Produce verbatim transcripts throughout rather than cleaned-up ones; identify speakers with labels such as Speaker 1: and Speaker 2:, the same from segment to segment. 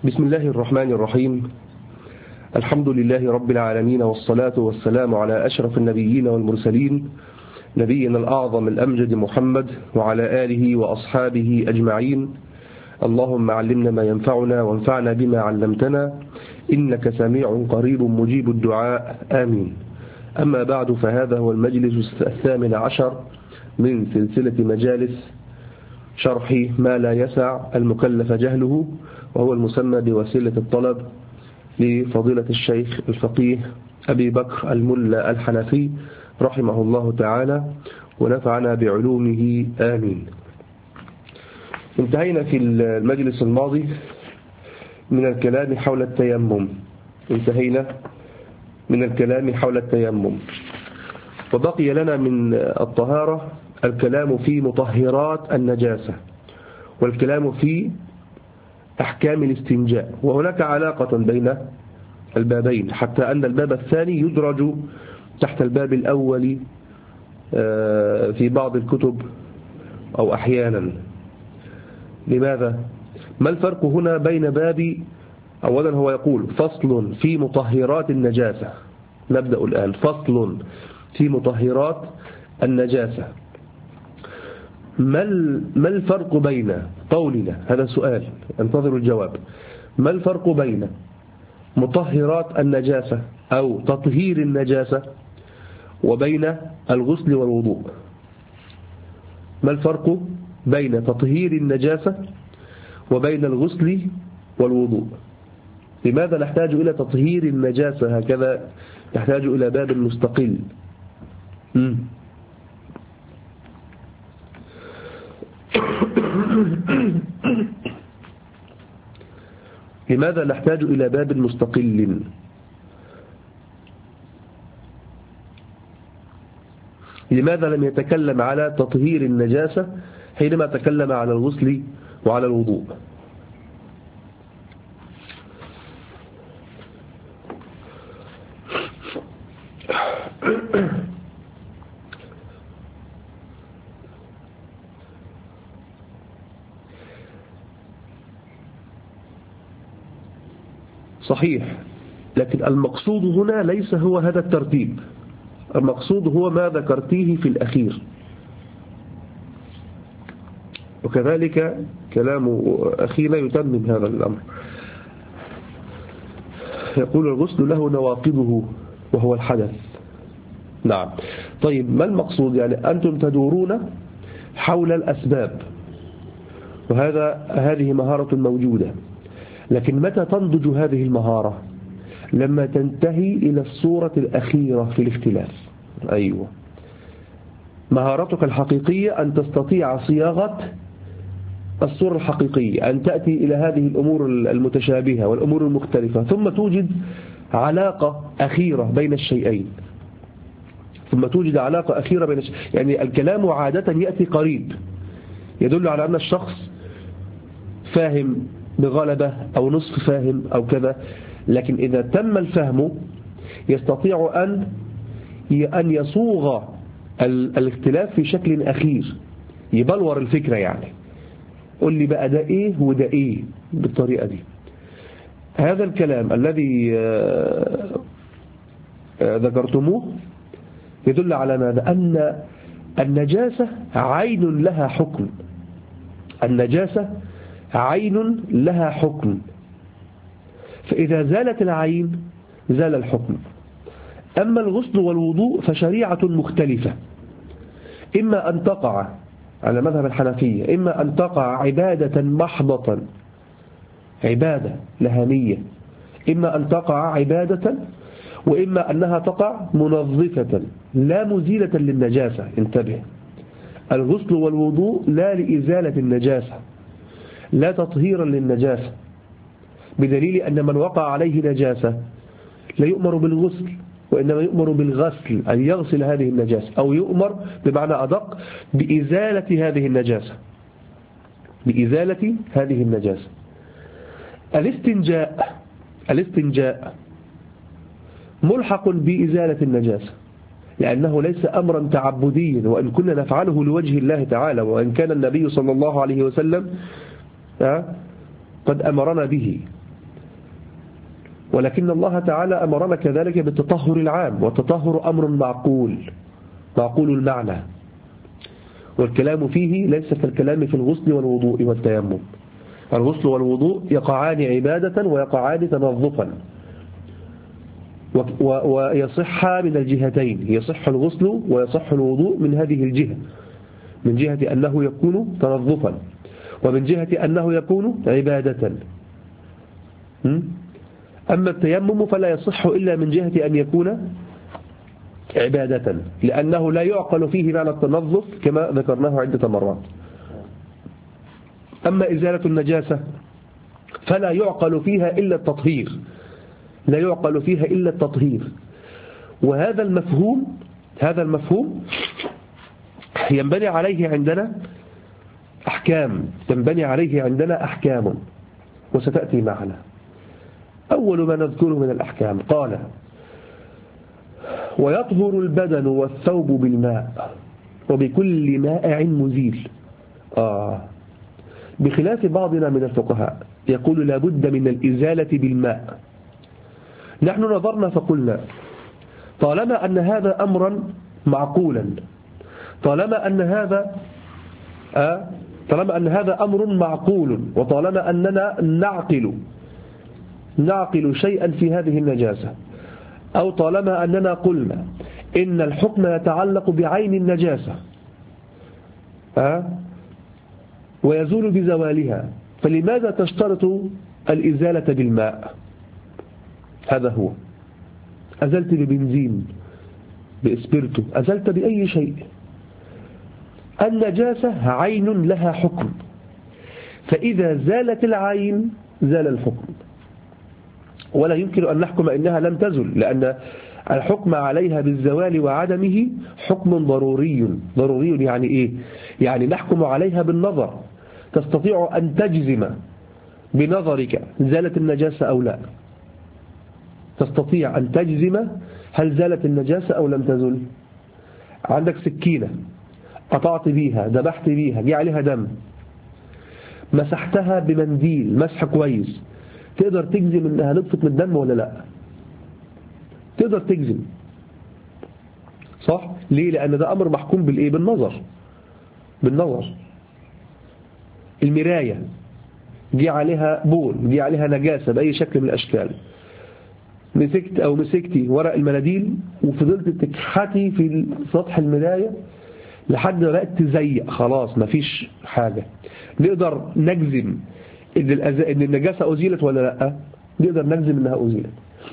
Speaker 1: بسم الله الرحمن الرحيم. الحمد لله رب العالمين، والصلاة والسلام على أشرف النبيين والمرسلين، نبينا الأعظم الأمجد محمد وعلى آله وأصحابه أجمعين. اللهم علمنا ما ينفعنا وانفعنا بما علمتنا، إنك سميع قريب مجيب الدعاء، آمين. أما بعد، فهذا هو المجلس الثامن عشر من سلسلة مجالس شرح ما لا يسع المكلف جهله، وهو المسمى بوسيلة الطلب لفضيلة الشيخ الفقيه أبي بكر الملا الحنفي رحمه الله تعالى، ونفعنا بعلومه، آمين. انتهينا في المجلس الماضي من الكلام حول التيمم انتهينا من الكلام حول التيمم وبقي لنا من الطهارة الكلام في مطهرات النجاسة، والكلام في أحكام الاستنجاء. وهناك علاقة بين البابين، حتى أن الباب الثاني يدرج تحت الباب الأول في بعض الكتب أو أحيانا. لماذا؟ ما الفرق هنا بين باب؟ أولا هو يقول فصل في مطهرات النجاسة. نبدأ الآن. فصل في مطهرات النجاسة. ما الفرق بين قولنا، هذا سؤال انتظر الجواب، ما الفرق بين مطهرات النجاسة أو تطهير النجاسة وبين الغسل والوضوء؟ ما الفرق بين تطهير النجاسة وبين الغسل والوضوء؟ لماذا نحتاج إلى تطهير النجاسة هكذا؟ نحتاج إلى باب مستقل. م. لماذا نحتاج إلى باب مستقل؟ لماذا لم يتكلم على تطهير النجاسة حينما تكلم على الغسل وعلى الوضوء؟ صحيح، لكن المقصود هنا ليس هو هذا الترتيب، المقصود هو ما ذكرتيه في الأخير. وكذلك كلام أخينا يتمم هذا الأمر. يقول الغسل له نواقضه وهو الحدث. نعم. طيب، ما المقصود؟ يعني أنتم تدورون حول الأسباب، وهذا هذه مهارة موجودة، لكن متى تنضج هذه المهارة؟ لما تنتهي إلى الصورة الأخيرة في الاختلاف. أيوة، مهارتك الحقيقية أن تستطيع صياغة الصورة الحقيقية، أن تأتي إلى هذه الأمور المتشابهة والأمور المختلفة، ثم توجد علاقة أخيرة بين الشيئين ثم توجد علاقة أخيرة بين الشيئين. يعني الكلام عادة يأتي قريب، يدل على أن الشخص فاهم بغلبة أو نصف فاهم أو كذا، لكن إذا تم الفهم يستطيع أن أن يصوغ الاختلاف في شكل أخير، يبلور الفكرة. يعني قل لي بقى ده إيه وده إيه بالطريقة دي. هذا الكلام الذي ذكرتموه يدل على ماذا؟ أن النجاسة عين لها حكم. النجاسة عين لها حكم، فإذا زالت العين زال الحكم. أما الغسل والوضوء فشريعة مختلفة، إما أن تقع على مذهب الحنفية، إما أن تقع عبادة محضة، عبادة لها نية، إما أن تقع عبادة، وإما أنها تقع منظفة لا مزيلة للنجاسة. انتبه، الغسل والوضوء لا لإزالة النجاسة، لا تطهيرا للنجاسة، بدليل أن من وقع عليه نجاسة لا يؤمر بالغسل، وإنما يؤمر بالغسل، أن يغسل هذه النجاسة، أو يؤمر بمعنى أدق بإزالة هذه النجاسة، بإزالة هذه النجاسة. الاستنجاء الاستنجاء ملحق بإزالة النجاسة، لأنه ليس أمرا تعبديا، وإن كنا نفعله لوجه الله تعالى، وإن كان النبي صلى الله عليه وسلم قد أمرنا به. ولكن الله تعالى أمرنا كذلك بالتطهر العام، والتطهر أمر معقول معقول المعنى، والكلام فيه ليس كالكلام في الغسل والوضوء والتيمم. الغسل والوضوء يقعان عبادة ويقعان تنظفا، ويصح من الجهتين، يصح الغسل ويصح الوضوء من هذه الجهة، من جهة أنه يكون تنظفا، ومن جهة أنه يكون عبادة. أما التيمم فلا يصح إلا من جهة أن يكون عبادة، لأنه لا يعقل فيه معنى التنظف كما ذكرناه عدة مرات. أما إزالة النجاسة فلا يعقل فيها إلا التطهير، لا يعقل فيها إلا التطهير. وهذا المفهوم هذا المفهوم ينبني عليه عندنا أحكام ينبني عليه عندنا أحكام وستأتي معنا. أول ما نذكره من الأحكام قال: ويطهر البدن والثوب بالماء وبكل مائع مزيل. آه بخلاف بعضنا من الفقهاء يقول لا بد من الإزالة بالماء. نحن نظرنا فقلنا طالما أن هذا أمرا معقولا، طالما أن هذا آه طالما أن هذا أمر معقول، وطالما أننا نعقل نعقل شيئا في هذه النجاسة، أو طالما أننا قلنا إن الحكم يتعلق بعين النجاسة أه؟ ويزول بزوالها، فلماذا تشترط الإزالة بالماء؟ هذا هو. أزلت ببنزين، بإسبرتو، أزلت بأي شيء، النجاسة عين لها حكم، فإذا زالت العين زال الحكم، ولا يمكن أن نحكم إنها لم تزل، لأن الحكم عليها بالزوال وعدمه حكم ضروري. ضروري يعني إيه؟ يعني نحكم عليها بالنظر، تستطيع أن تجزم بنظرك زالت النجاسة أو لا، تستطيع أن تجزم هل زالت النجاسة أو لم تزل. عندك سكينة قطعت بيها، ذبحت بيها، جاء عليها دم، مسحتها بمنديل مسح كويس، تقدر تجزم انها نطفت من الدم ولا لا؟ تقدر تجزم، صح؟ ليه؟ لأن ده أمر محكوم بالإيه؟ بالنظر. بالنظر. المراية جي عليها بول، جي عليها نجاسة بأي شكل من الأشكال، مسكت أو مسكتي ورق المناديل وفضلت تكحتي في سطح المراية لحد ما بقت تزيق، خلاص مفيش حاجة، نقدر نجزم إن, إن النجاسة أزيلت ولا لا؟ نقدر نجزم إنها أزيلت.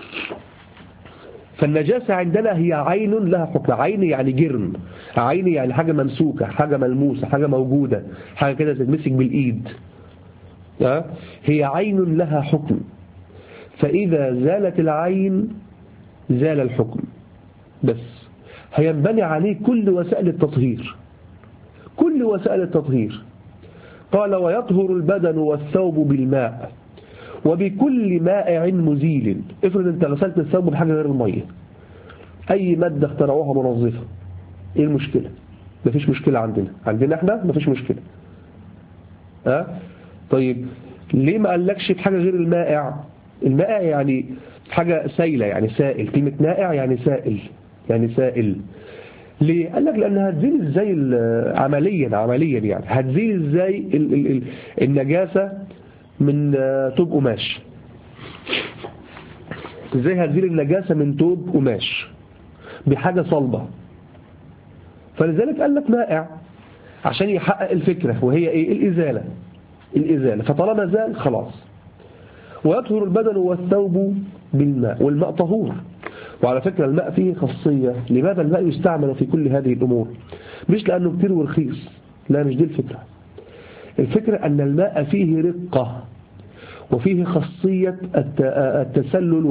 Speaker 1: فالنجاسة عندنا هي عين لها حكم. عين يعني جرم، عين يعني حاجة ممسوكة، حاجة ملموسة، حاجة موجودة، حاجة كده تتمسك بالإيد، هي عين لها حكم، فإذا زالت العين زال الحكم. بس هينبني عليه كل وسائل التطهير، كل وسائل التطهير. قال: ويطهر البدن والثوب بالماء وبكل مائع مزيل. افرض انت غسلت الثوب بحاجة غير المية، اي مادة اخترعوها منظفة، ايه المشكلة؟ مفيش مشكلة عندنا عندنا احنا مفيش مشكلة. ها أه؟ طيب ليه ما قالكش بحاجة غير المائع؟ المائع يعني حاجة سائلة، يعني سائل. كلمة مائع يعني سائل، يعني سائل. ليه؟ قال لك لأنها هتزيل ازاي عمليا عمليا يعني هتزيل ازاي ال ال ال النجاسة من توب قماش؟ ازاي هتزيل النجاسة من توب قماش بحاجة صلبة؟ فلذلك قال لك مائع عشان يحقق الفكرة، وهي ايه؟ الإزالة. الإزالة. فطالما زال خلاص. ويطهر البدن والثوب بالماء، والماء طهور. وعلى فكرة الماء فيه خاصية. لماذا الماء يستعمل في كل هذه الأمور؟ مش لأنه كتير ورخيص، لا، مش دي الفكرة. الفكرة أن الماء فيه رقة، وفيه خاصية التسلل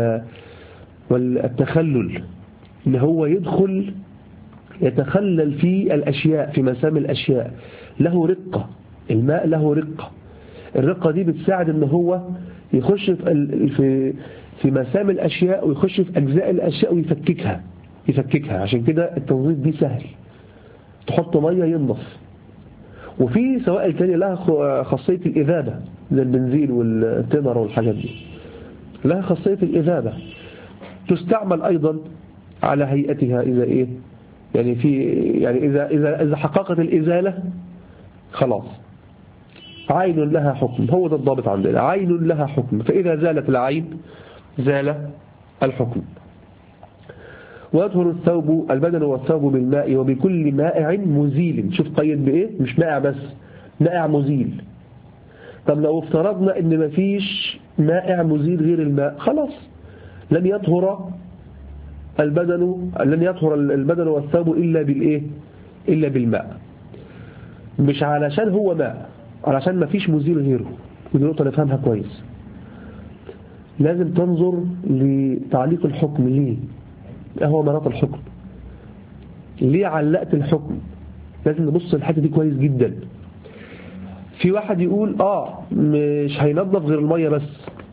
Speaker 1: والتخلل، إن هو يدخل يتخلل في الأشياء، في مسام الأشياء. له رقة، الماء له رقة. الرقة دي بتساعد إن هو يخش في في مسام الأشياء، ويخش في أجزاء الأشياء ويفككها يفككها عشان كده التنظيف دي سهل، تحط مية ينظف. وفي سوائل تانية لها خاصية الإذابة زي البنزين والتنر والحاجات دي. لها خاصية الإذابة، تستعمل أيضا على هيئتها إذا إيه يعني في يعني إذا إذا إذا حققت الإزالة خلاص عين لها حكم، هو ده الضابط عندنا، عين لها حكم، فإذا زالت العين زال الحكم. ويطهر الثوب البدن والثوب بالماء وبكل مائع مزيل. شوف قيد بإيه؟ مش مائع بس، مائع مزيل. طب لو افترضنا ان مفيش مائع مزيل غير الماء، خلاص لن يطهر البدن لن يطهر البدن والثوب إلا بالإيه؟ إلا بالماء. مش علشان هو ماء، علشان مفيش مزيل غيره. ودي نقطة نفهمها كويس. لازم تنظر لتعليق الحكم. ليه؟ هو مناط الحكم، ليه علقت الحكم؟ لازم نبص الحته دي كويس جدا. في واحد يقول اه مش هينظف غير الميه بس،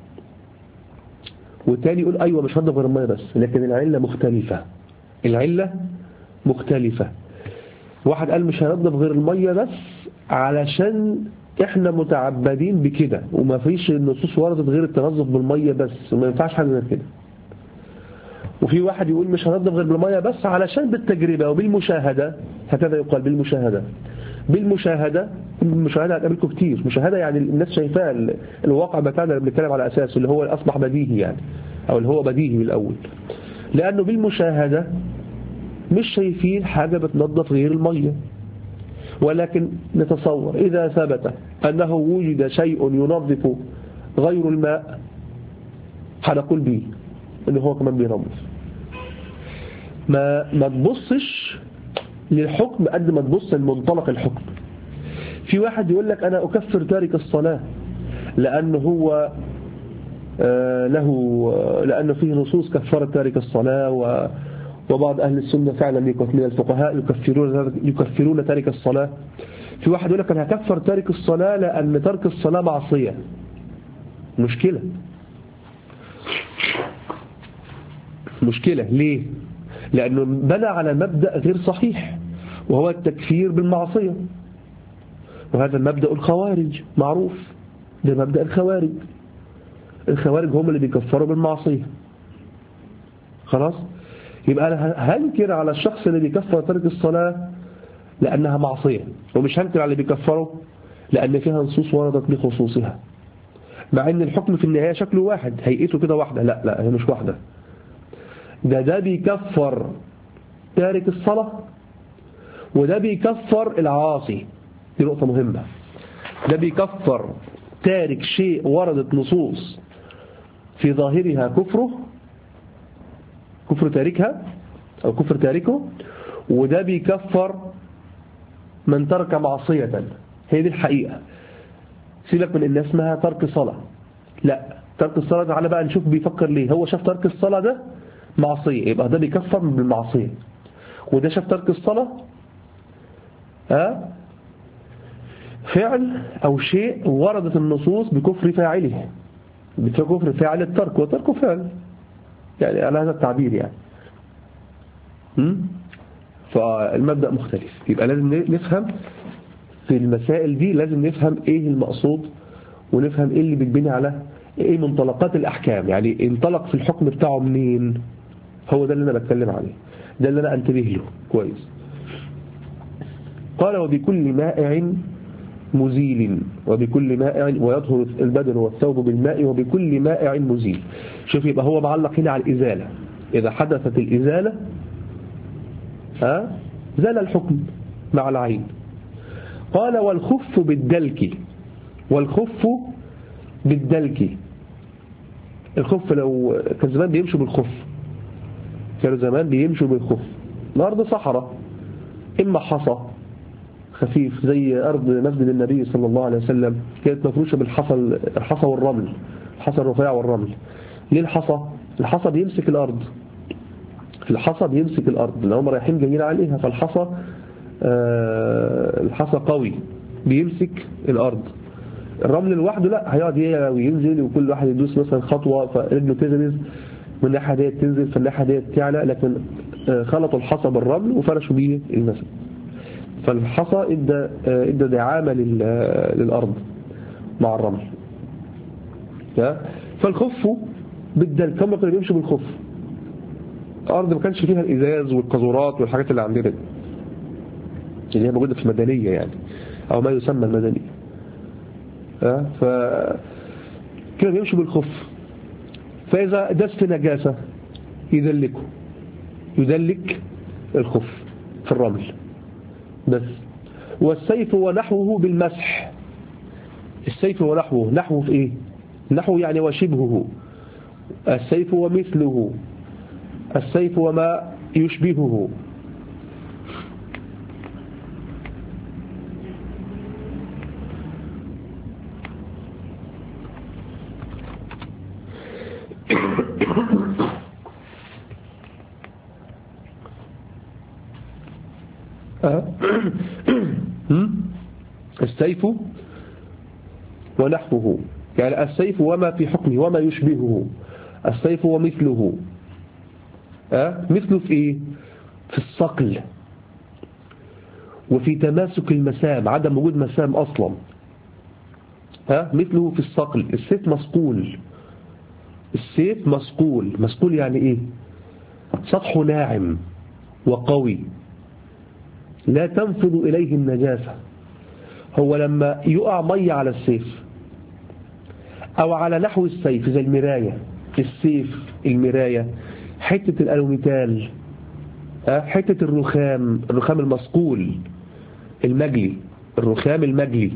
Speaker 1: والتاني يقول ايوه مش هينظف غير الميه بس، لكن العله مختلفه. العله مختلفه. واحد قال مش هينظف غير الميه بس علشان احنا متعبدين بكده، وما فيش النصوص وردت غير التنظف بالميه بس، وما ينفعش حاجه غير كده. وفي واحد يقول مش هنضف غير بالميه بس علشان بالتجربة وبالمشاهدة. هكذا يقال بالمشاهدة. بالمشاهدة المشاهدة هتقابلكم كتير. مشاهدة يعني الناس شايفاه، الواقع بتاعنا اللي بنتكلم على أساسه اللي هو أصبح بديهي يعني، أو اللي هو بديهي من الأول. لأنه بالمشاهدة مش شايفين حاجة بتنظف غير الميه، ولكن نتصور إذا ثبت أنه وجد شيء ينظف غير الماء هنقول به إنه هو كمان بينظف. ما ما تبصش للحكم قد ما تبص لمنطلق الحكم. في واحد يقول لك أنا أكفر تارك الصلاة لأنه هو آه له آه لأنه فيه نصوص كفرت تارك الصلاة، و وبعض أهل السنة فعلا من الفقهاء يكفرون يكفرون تارك الصلاة. في واحد يقول لك أنا هكفر تارك الصلاة لأن ترك الصلاة معصية. مشكلة مشكلة ليه؟ لأنه بنى على مبدأ غير صحيح، وهو التكفير بالمعصية. وهذا المبدأ الخوارج معروف، ده مبدأ الخوارج. الخوارج هم اللي بيكفروا بالمعصية. خلاص؟ يبقى أنا هنكر على الشخص اللي بيكفر ترك الصلاة لأنها معصية، ومش هنكر على اللي بيكفره لأن فيها نصوص وردت بخصوصها، مع أن الحكم في النهاية شكله واحد، هيئته كده واحدة. لا لا هي مش واحدة. ده ده بيكفر تارك الصلاة، وده بيكفر العاصي. دي نقطة مهمة. ده بيكفر تارك شيء وردت نصوص في ظاهرها كفره، كفر تاركها أو كفر تاركه، وده بيكفر من ترك معصية. هي دي الحقيقة. سيبك من الناس اسمها ترك صلاة، لا، ترك الصلاة تعالى بقى نشوف بيفكر ليه. هو شاف ترك الصلاة ده معصية، يبقى ده بيكفر بالمعصية. وده شاف ترك الصلاة ها فعل أو شيء وردت النصوص بكفر فاعله، بكفر فاعل الترك، وتركه فعل يعني على هذا التعبير يعني. م? فالمبدأ مختلف. يبقى لازم نفهم في المسائل دي، لازم نفهم ايه المقصود، ونفهم ايه اللي بيتبني على ايه منطلقات الأحكام. يعني انطلق في الحكم بتاعه منين، هو ده اللي أنا بتكلم عليه، ده اللي أنا أنتبه له كويس. قال وبكل مائع مزيل، وبكل مائع، ويطهر البدن والثوب بالماء وبكل مائع مزيل. شوف، يبقى هو معلق هنا على الإزالة. إذا حدثت الإزالة ها زال الحكم مع العين. قال والخف بالدلك، والخف بالدلك. الخف لو كان زمان بيمشوا بالخف، كانوا زمان بيمشوا بالخف. الأرض صحراء، إما حصى خفيف زي أرض مسجد النبي صلى الله عليه وسلم، كانت مفروشة بالحصى، الحصى والرمل، الحصى الرفيع والرمل. ليه الحصى؟ الحصى بيمسك الأرض، الحصى بيمسك الأرض لو هم رايحين جايين عليها. فالحصى آه الحصى قوي بيمسك الأرض. الرمل لوحده لا، هيقعد ينزل وكل واحد يدوس مثلا خطوة فرجله تزنز من الناحية ديت تنزل في الناحية ديت تعلى. لكن آه خلطوا الحصى بالرمل وفرشوا بيه المسجد. فالحصى ادى ادى دعامة للأرض مع الرمل. فالخف بالدلك، هم كانوا بيمشوا بالخف. الأرض ما كانش فيها الإزاز والقاذورات والحاجات اللي عندنا دي اللي هي موجودة في المدنية يعني، أو ما يسمى المدنية. أه؟ ف كانوا بيمشوا بالخف، فإذا دست نجاسة يدلكه، يدلك الخف في الرمل بس. والسيف ونحوه بالمسح. السيف ونحوه، نحوه في إيه؟ نحوه يعني وشبهه. السيف ومثله، السيف وما يشبهه. السيف ونحوه يعني السيف وما في حكمه وما يشبهه. السيف ومثله. أه؟ مثله في إيه؟ في الصقل وفي تماسك المسام، عدم وجود مسام أصلا. أه؟ مثله في الصقل. السيف مسقول. السيف مسقول. مسقول يعني إيه؟ سطحه ناعم وقوي لا تنفذ إليه النجاسة. هو لما يقع مية على السيف أو على نحو السيف زي المراية، السيف، المراية، حتة الألوميتال، حتة الرخام، الرخام المصقول المجلي، الرخام المجلي،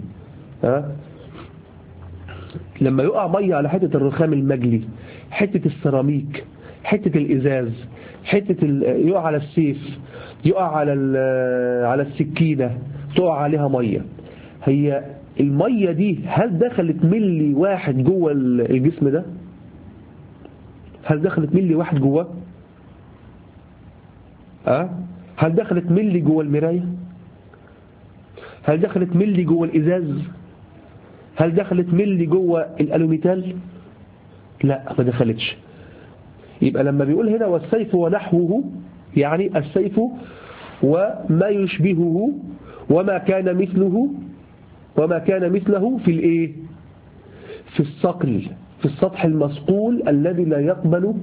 Speaker 1: لما يقع مية على حتة الرخام المجلي، حتة السيراميك، حتة الإزاز، حتة يقع على السيف، يقع على على السكينة، تقع عليها مية. هي المية دي هل دخلت ملي واحد جوه الجسم ده؟ هل دخلت ملي واحد جوه؟ أه؟ هل دخلت ملي جوه المراية؟ هل دخلت ملي جوه الإزاز؟ هل دخلت ملي جوه الألوميتال؟ لا، ما دخلتش. يبقى لما بيقول هنا والسيف ونحوه يعني السيف وما يشبهه وما كان مثله وما كان مثله في الايه؟ في الصقل، في السطح المصقول الذي لا يقبل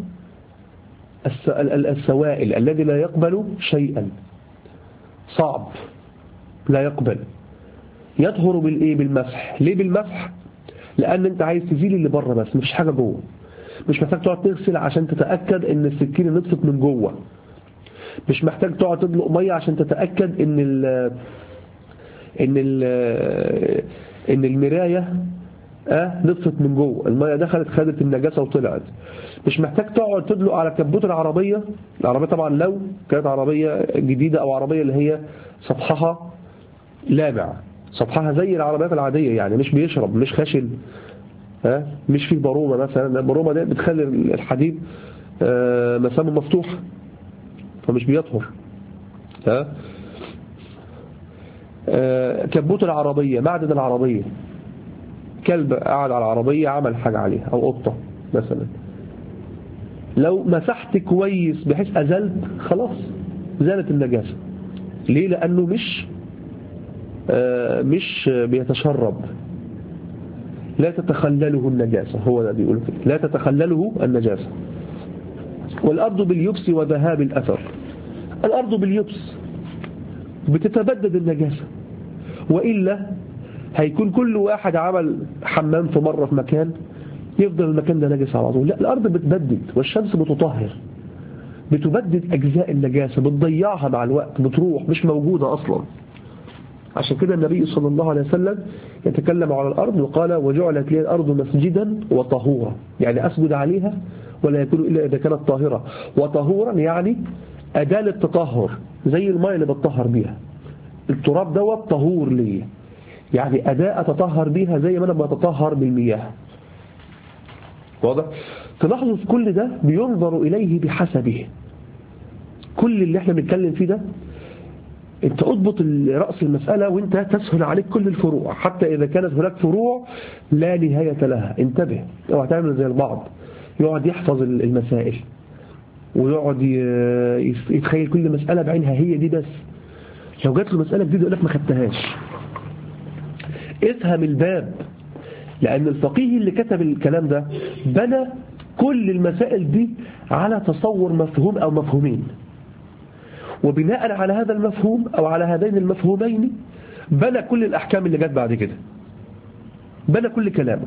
Speaker 1: السوائل، الذي لا يقبل شيئا، صعب، لا يقبل. يطهر بالايه؟ بالمسح. ليه بالمسح؟ لان انت عايز تزيل اللي بره بس، مفيش حاجه جوه. مش محتاج تقعد تغسل عشان تتاكد ان السكينه نطفت من جوه. مش محتاج تقعد تدلق ميه عشان تتاكد ان ال ان ال ان المرايه اه نطفت من جوه، الميه دخلت خدت النجاسه وطلعت. مش محتاج تقعد تدلق على كبوت العربيه. العربيه طبعا لو كانت عربيه جديده او عربيه اللي هي سطحها لامع، سطحها زي العربيات العاديه يعني مش بيشرب، مش خشن، ها، مش فيه برومه مثلا. البرومه دي بتخلي الحديد آه مسامه مفتوحه فمش بيطهر. ها، آه كبوت العربيه، معدن العربيه، كلب قاعد على العربيه عمل حاجه عليها او قطه مثلا، لو مسحت كويس بحيث ازلت خلاص زالت النجاسه. ليه؟ لانه مش آه مش بيتشرب، لا تتخلله النجاسة. هو ده بيقول كده، لا تتخلله النجاسة. والأرض باليبس وذهاب الأثر. الأرض باليبس بتتبدد النجاسة، وإلا هيكون كل واحد عمل حمام في مرة في مكان يفضل المكان ده نجس على طول. لا، الأرض بتبدد، والشمس بتطهر، بتبدد أجزاء النجاسة، بتضيعها مع الوقت، بتروح، مش موجودة أصلا. عشان كده النبي صلى الله عليه وسلم يتكلم على الأرض وقال وجعلت لي الأرض مسجدا وطهورا، يعني أسجد عليها ولا يكون إلا إذا كانت طاهرة. وطهورا يعني أداة للتطهر، زي الماء اللي بتطهر بيها. التراب دوت طهور لي، يعني أداة أتطهر بيها زي ما أنا بتطهر بالمياه. واضح؟ تلاحظوا في كل ده بينظر إليه بحسبه. كل اللي احنا بنتكلم فيه ده انت اضبط رأس المسألة وانت تسهل عليك كل الفروع، حتى إذا كانت هناك فروع لا نهاية لها. انتبه، اوعى تعمل زي البعض يقعد يحفظ المسائل ويقعد يتخيل كل مسألة بعينها هي دي بس. لو جات له مسألة جديدة يقول لك ما خدتهاش. افهم الباب، لأن الفقيه اللي كتب الكلام ده بنى كل المسائل دي على تصور مفهوم أو مفهومين، وبناء على هذا المفهوم أو على هذين المفهومين بنى كل الأحكام اللي جت بعد كده، بنى كل كلامه،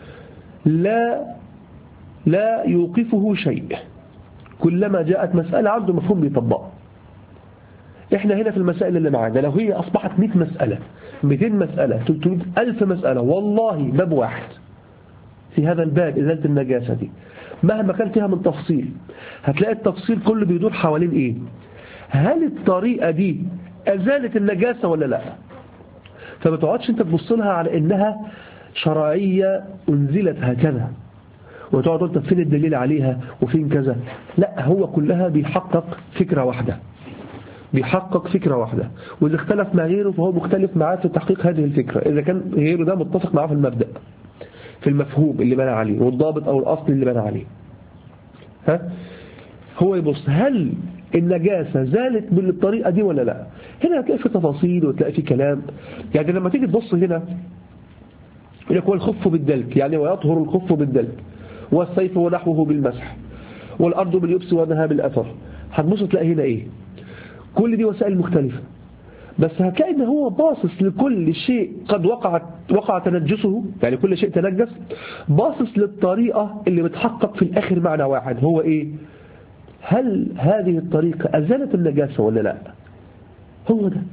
Speaker 1: لا لا يوقفه شيء، كلما جاءت مسألة عنده مفهوم بيطبقه. احنا هنا في المسائل اللي معانا لو هي أصبحت مئة مسألة مئتين مسألة ثلاثمئة ألف مسألة، والله باب واحد في هذا الباب إزالة النجاسة دي مهما كان فيها من تفصيل، هتلاقي التفصيل كله بيدور حوالين إيه؟ هل الطريقة دي أزالت النجاسة ولا لا؟ فما تقعدش انت تبص لها على إنها شرعية أنزلت هكذا وتقعد قلت فين الدليل عليها وفين كذا، لا، هو كلها بيحقق فكرة واحدة، بيحقق فكرة واحدة، وإذا اختلف مع غيره فهو مختلف معاه في تحقيق هذه الفكرة، إذا كان غيره ده متفق معاه في المبدأ في المفهوم اللي بنى عليه والضابط أو الأصل اللي بنى عليه. ها؟ هو يبص هل النجاسة زالت بالطريقة دي ولا لا؟ هنا هتلاقي في تفاصيل وتلاقي في كلام. يعني لما تيجي تبص هنا يقول لك والخف بالدلك، يعني ويطهر الخف بالدلك، والسيف ونحوه بالمسح، والأرض باليبس ونها بالأثر. هتبص تلاقي هنا إيه؟ كل دي وسائل مختلفة، بس هتلاقي ان هو باصص لكل شيء قد وقع وقع تنجسه، يعني كل شيء تنجس، باصص للطريقة اللي بتحقق في الآخر معنى واحد، هو ايه؟ هل هذه الطريقة أزالت النجاسة ولا لا؟ هو ده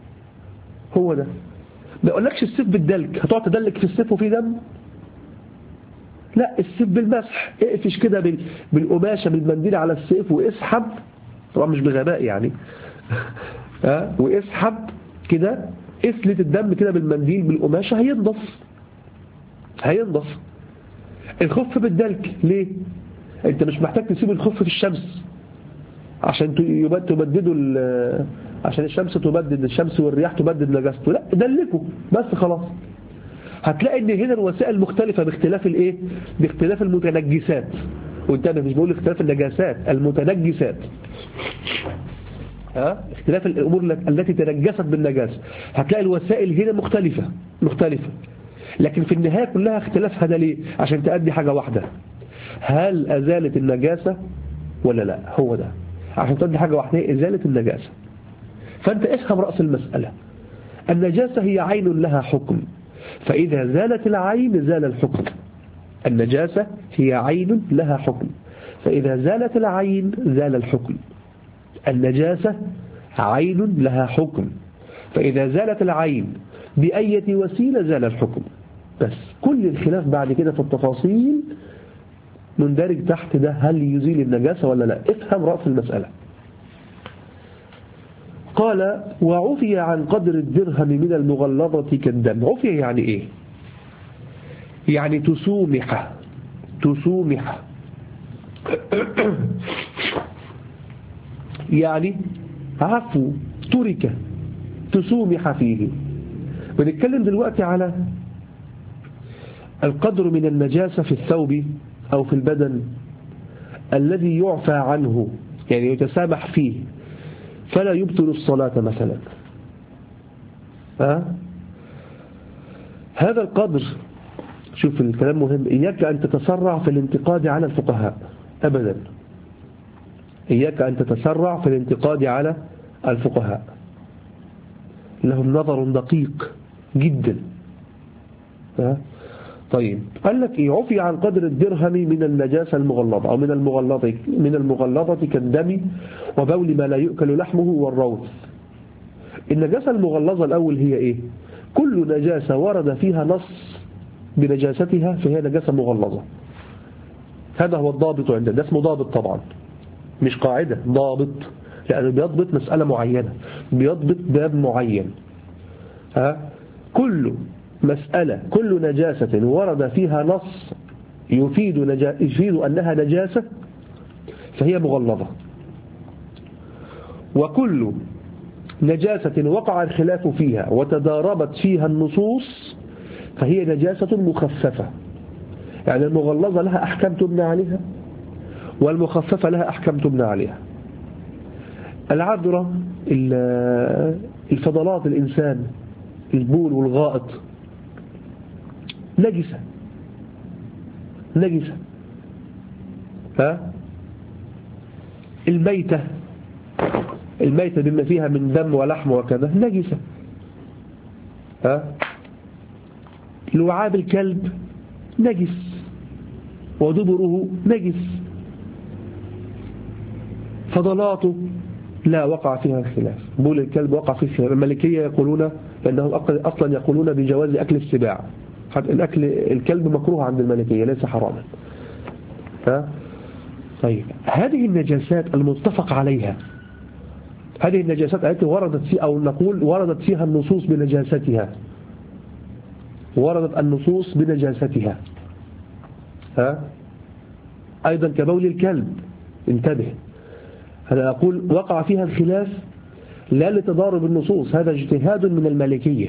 Speaker 1: هو ده ما يقولكش السيف بالدلك هتقعد تدلك في السيف وفي دم، لا، السيف بالمسح، اقفش كده بالقماشة بالمنديل على السيف واسحب، طبعا مش بغباء يعني ها، واسحب كده اسلت الدم كده بالمنديل بالقماشة هينضف هينضف. الخف بالدلك ليه؟ انت مش محتاج تسيب الخف في الشمس عشان تبدده، عشان الشمس تبدد الشمس والرياح تبدد نجاسته، لا، دلكه بس خلاص. هتلاقي ان هنا الوسائل مختلفة باختلاف الايه؟ باختلاف المتنجسات، وانتبه مش بقول اختلاف النجاسات، المتنجسات، ها، اختلاف الامور التي تنجست بالنجاسة. هتلاقي الوسائل هنا مختلفة مختلفة لكن في النهاية كلها اختلافها ده ليه؟ عشان تأدي حاجة واحدة، هل أزالت النجاسة ولا لا؟ هو ده، عشان تأدي حاجة واحدة، إزالة النجاسة. فأنت افهم رأس المسألة، النجاسة هي عين لها حكم، فإذا زالت العين زال الحكم. النجاسة هي عين لها حكم، فإذا زالت العين زال الحكم. النجاسة عين لها حكم، فإذا زالت العين بأية وسيلة زال الحكم. بس كل الخلاف بعد كده في التفاصيل مندرج تحت ده، هل يزيل النجاسة ولا لا؟ افهم رأس المسألة. قال وعفي عن قدر الدرهم من المغلظة كالدم. عفي يعني ايه؟ يعني تسومح تسومح يعني عفو، ترك، تسومح فيه. بنتكلم دلوقتي على القدر من النجاسة في الثوب أو في البدن الذي يعفى عنه، يعني يتسامح فيه فلا يبطل الصلاة مثلا. ها؟ هذا القدر، شوف الكلام مهم، إياك أن تتسرع في الانتقاد على الفقهاء أبدا، إياك أن تتسرع في الانتقاد على الفقهاء، لهم نظر دقيق جدا. ها؟ طيب قال لك يعفي عن قدر الدرهم من النجاسة المغلظة أو من المغلظة من المغلظة كالدم وبول ما لا يؤكل لحمه والروث. النجاسة المغلظة الأول هي إيه؟ كل نجاسة ورد فيها نص بنجاستها فهي نجاسة مغلظة. هذا هو الضابط عندنا، ده اسمه ضابط طبعا، مش قاعدة، ضابط، لأنه بيضبط مسألة معينة، بيضبط باب معين. ها؟ كل مسألة كل نجاسة ورد فيها نص يفيد, نجا يفيد أنها نجاسة فهي مغلظة، وكل نجاسة وقع الخلاف فيها وتضاربت فيها النصوص فهي نجاسة مخففة. يعني المغلظة لها أحكام تبنى عليها والمخففة لها أحكام تبنى عليها. العذرة، الفضلات الإنسان، البول والغائط، نجسة نجسة ها الميتة الميتة بما فيها من دم ولحم وكذا نجسة. ها لعاب الكلب نجس ودبره نجس. فضلاته لا وقع فيها الخلاف. بول الكلب وقع فيه الخلاف. المالكية يقولون لأنهم أصلا يقولون بجواز أكل السباع. الأكل الكلب مكروه عند المالكية ليس حراما. ها طيب هذه النجاسات المتفق عليها، هذه النجاسات التي وردت فيها أو نقول وردت فيها النصوص بنجاستها، وردت النصوص بنجاستها. ها أيضا كبول الكلب انتبه، أنا أقول وقع فيها الخلاف لا لتضارب النصوص، هذا اجتهاد من المالكية،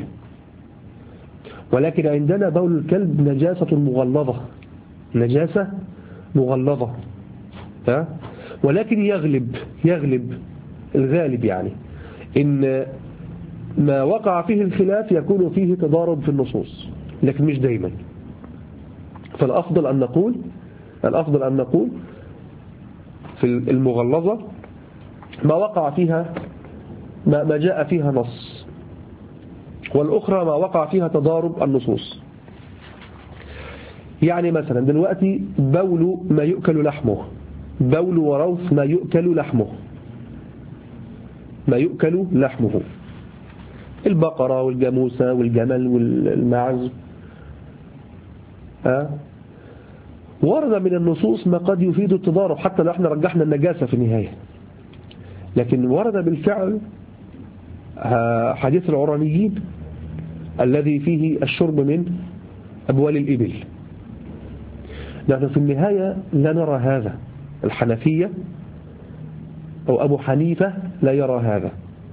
Speaker 1: ولكن عندنا بول الكلب نجاسة مغلظة، نجاسة مغلظة. ها ولكن يغلب يغلب الغالب يعني إن ما وقع فيه الخلاف يكون فيه تضارب في النصوص، لكن مش دايما. فالأفضل أن نقول الأفضل أن نقول في المغلظة ما وقع فيها ما, ما جاء فيها نص، والأخرى ما وقع فيها تضارب النصوص. يعني مثلا دلوقتي بول ما يؤكل لحمه، بول وروث ما يؤكل لحمه، ما يؤكل لحمه، البقرة والجاموسة والجمل والماعز. أه؟ ورد من النصوص ما قد يفيد التضارب حتى لو احنا رجحنا النجاسة في النهاية، لكن ورد بالفعل حديث العرانيين الذي فيه الشرب من أبوال الإبل. نحن في النهاية لا نرى هذا، الحنفية أو أبو حنيفة لا يرى هذا،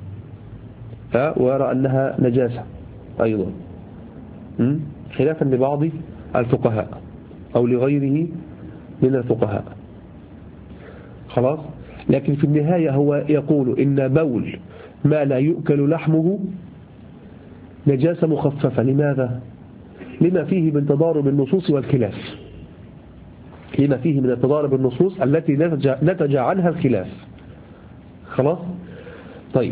Speaker 1: ويرى أنها نجاسة أيضا، خلافا لبعض الفقهاء أو لغيره من الفقهاء. خلاص، لكن في النهاية هو يقول إن بول ما لا يؤكل لحمه نجاسة مخففة. لماذا؟ لما فيه من تضارب النصوص والخلاف، لما فيه من تضارب النصوص التي نتج عنها الخلاف. خلاص. طيب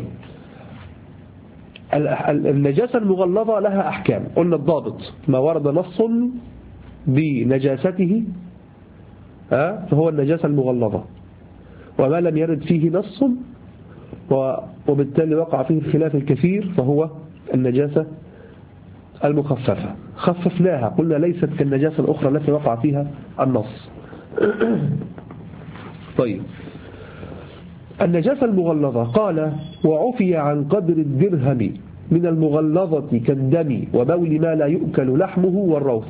Speaker 1: النجاسة المغلظة لها أحكام، قلنا الضابط ما ورد نص بنجاسته فهو النجاسة المغلظة، وما لم يرد فيه نص وبالتالي وقع فيه الخلاف الكثير فهو النجاسة المخففة. خففناها، قلنا ليست كالنجاسة الأخرى التي وقع فيها النص. طيب النجاسة المغلظة قال وعفي عن قدر الدرهم من المغلظة كالدم وبول ما لا يؤكل لحمه والروث.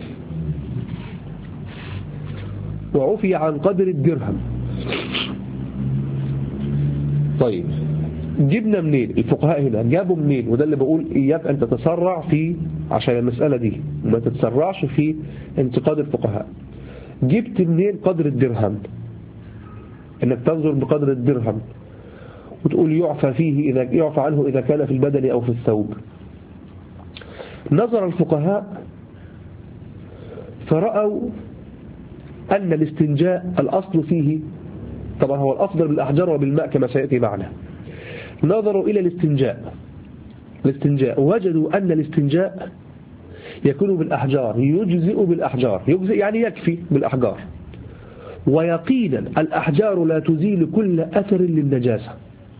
Speaker 1: وعفي عن قدر الدرهم. طيب جبنا منين الفقهاء هنا؟ جابوا منين؟ وده اللي بقول إياك أن تتسرع في عشان المسألة دي وما تتسرعش في انتقاد الفقهاء. جبت منين قدر الدرهم؟ انك تنظر بقدر الدرهم وتقول يعفى فيه إذا يعفى عنه إذا كان في البدن أو في الثوب. نظر الفقهاء فرأوا أن الاستنجاء الأصل فيه، طبعا هو الأفضل بالأحجار وبالماء كما سيأتي معنا. نظروا إلى الاستنجاء الاستنجاء وجدوا أن الاستنجاء يكون بالأحجار، يجزئ بالأحجار، يجزئ يعني يكفي بالأحجار. ويقينا الأحجار لا تزيل كل أثر للنجاسة،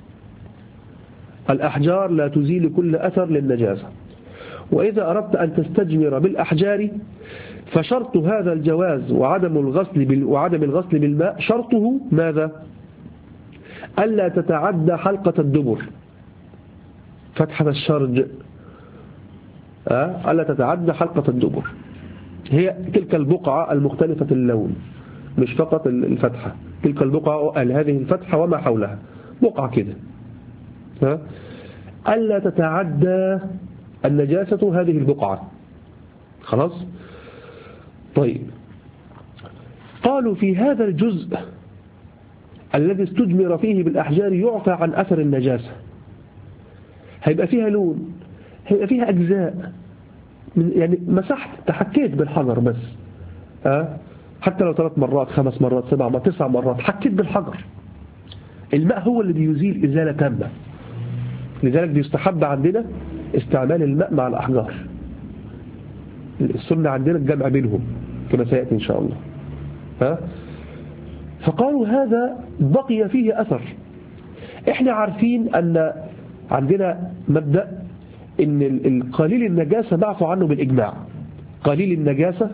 Speaker 1: الأحجار لا تزيل كل أثر للنجاسة. وإذا أردت أن تستجمر بالأحجار فشرط هذا الجواز وعدم الغسل بال... وعدم الغسل بالماء شرطه ماذا؟ ألا تتعدى حلقة الدبر، فتحة الشرج، أه؟ ألا تتعدى حلقة الدبر، هي تلك البقعة المختلفة اللون، مش فقط الفتحة، تلك البقعة هذه الفتحة وما حولها بقعة كده، أه؟ ألا تتعدى النجاسة هذه البقعة. خلاص. طيب قالوا في هذا الجزء الذي استجمر فيه بالأحجار يعفى عن أثر النجاسة، هيبقى فيها لون، هيبقى فيها أجزاء، يعني مسحت تحكيت بالحجر بس، أه؟ حتى لو ثلاث مرات خمس مرات سبع مرات تسع مرات حكيت بالحجر، الماء هو اللي بيزيل إزالة تامة. لذلك بيستحب عندنا استعمال الماء مع الأحجار، السنة عندنا الجمع بينهم كما سيأتي إن شاء الله. ها؟ فقالوا هذا بقي فيه أثر. إحنا عارفين أن عندنا مبدأ إن القليل النجاسة معفو عنه بالإجماع. قليل النجاسة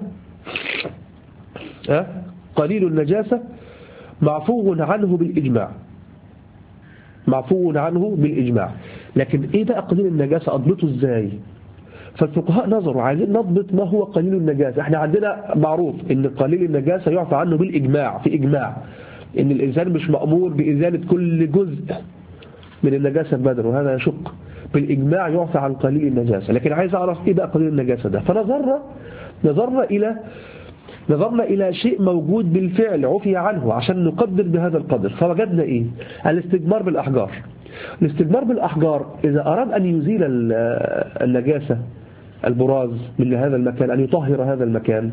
Speaker 1: ها؟ قليل النجاسة معفو عنه بالإجماع، معفو عنه بالإجماع. لكن إيه بقى قليل النجاسة؟ أضبطه إزاي؟ فالفقهاء نظروا عايزين نضبط ما هو قليل النجاسة. احنا عندنا معروف ان قليل النجاسة يعفى عنه بالإجماع، في إجماع ان الإنسان مش مأمور بإزالة كل جزء من النجاسة البدن، وهذا يشق. بالإجماع يعفى عن قليل النجاسة. لكن عايز أعرف إيه بقى قليل النجاسة ده؟ فنظرنا نظرنا إلى نظرنا إلى شيء موجود بالفعل عفي عنه عشان نقدر بهذا القدر. فوجدنا إيه؟ الاستجمار بالأحجار. الاستجمار بالأحجار إذا أراد أن يزيل النجاسة البراز من هذا المكان، أن يطهر هذا المكان،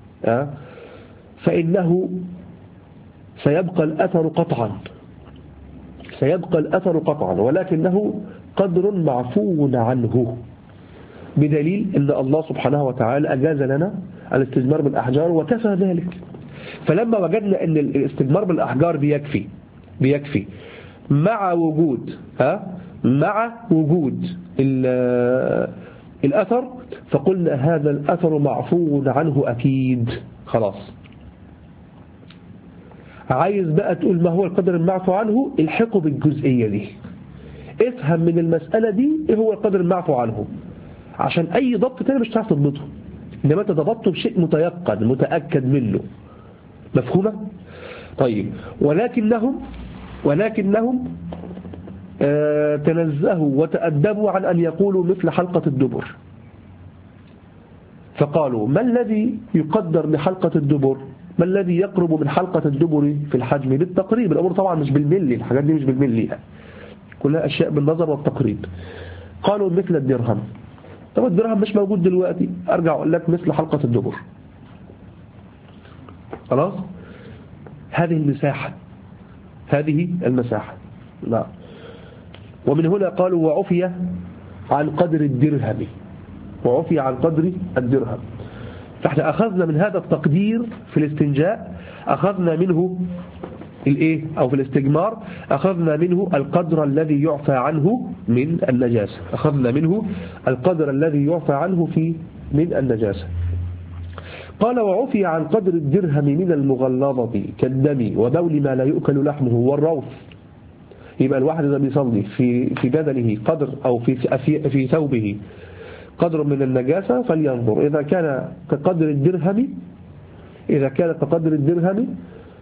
Speaker 1: فإنه سيبقى الأثر قطعا، سيبقى الأثر قطعا، ولكنه قدر معفو عنه، بدليل أن الله سبحانه وتعالى أجاز لنا الاستجمار بالأحجار وكفى ذلك. فلما وجدنا أن الاستجمار بالأحجار بيكفي بيكفي مع وجود ها مع وجود الأثر، فقلنا هذا الأثر معفو عنه أكيد. خلاص، عايز بقى تقول ما هو القدر المعفو عنه، الحقه بالجزئية دي، افهم من المسألة دي ايه هو القدر المعفو عنه، عشان أي ضبط تاني مش هتعرف تضبطه، إنما أنت ضبطته بشيء متيقن متأكد منه. مفهومة؟ طيب، ولكنهم ولكنهم آه تنزهوا وتأدبوا عن أن يقولوا مثل حلقة الدبر. فقالوا ما الذي يقدر بحلقة الدبر؟ ما الذي يقرب من حلقة الدبر في الحجم؟ بالتقريب. الأمر طبعا مش بالملي، الحاجات دي مش بالملي، كلها أشياء بالنظر والتقريب. قالوا مثل الدرهم. طب الدرهم مش موجود دلوقتي، أرجع أقول لك مثل حلقة الدبر. خلاص، هذه المساحة، هذه المساحة. لا. ومن هنا قالوا وعفي عن قدر الدرهم، وعفي عن قدر الدرهم. فاحنا أخذنا من هذا التقدير في الاستنجاء، أخذنا منه الايه او في الاستجمار، أخذنا منه القدر الذي يعفى عنه من النجاسة، أخذنا منه القدر الذي يعفى عنه في من النجاسة. قال وعفي عن قدر الدرهم من المغلظة كالدم وبول ما لا يؤكل لحمه والروث. يبقى الواحد إذا بيصلي في في بدنه قدر أو في في, في ثوبه قدر من النجاسة فلينظر، إذا كان كقدر الدرهم إذا كان كقدر الدرهم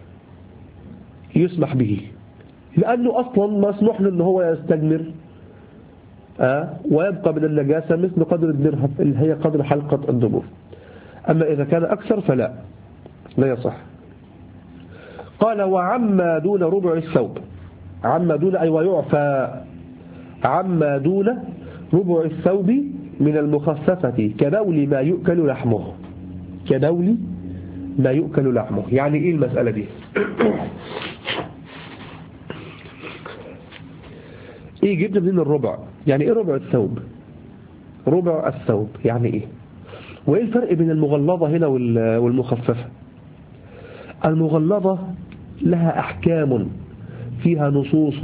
Speaker 1: يسمح به، لأنه أصلا مسموح له أنه هو يستجمر آه ويبقى من النجاسة مثل قدر الدرهم اللي هي قدر حلقة الدبر. أما إذا كان أكثر فلا لا يصح. قال وعما دون ربع الثوب، عما دون أي ويعفى عما دون ربع الثوب من المخففة كبول ما يؤكل لحمه، كبول ما يؤكل لحمه. يعني إيه المسألة دي؟ إيه جبنا منين الربع؟ يعني إيه ربع الثوب؟ ربع الثوب يعني إيه؟ وإيه الفرق بين المغلظة هنا والمخففة؟ المغلظة لها أحكام فيها نصوص،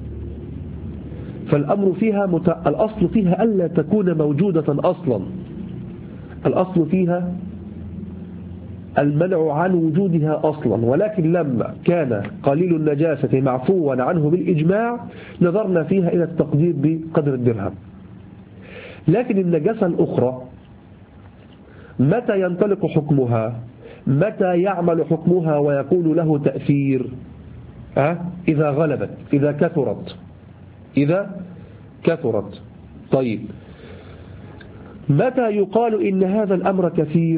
Speaker 1: فالأمر فيها مت... الأصل فيها ألا تكون موجودة أصلا، الأصل فيها المنع عن وجودها أصلا، ولكن لما كان قليل النجاسة معفوا عنه بالإجماع نظرنا فيها إلى التقدير بقدر الدرهم. لكن النجاسة الأخرى متى ينطلق حكمها؟ متى يعمل حكمها ويكون له تأثير؟ أه؟ إذا غلبت، إذا كثرت، إذا كثرت. طيب، متى يقال إن هذا الأمر كثير؟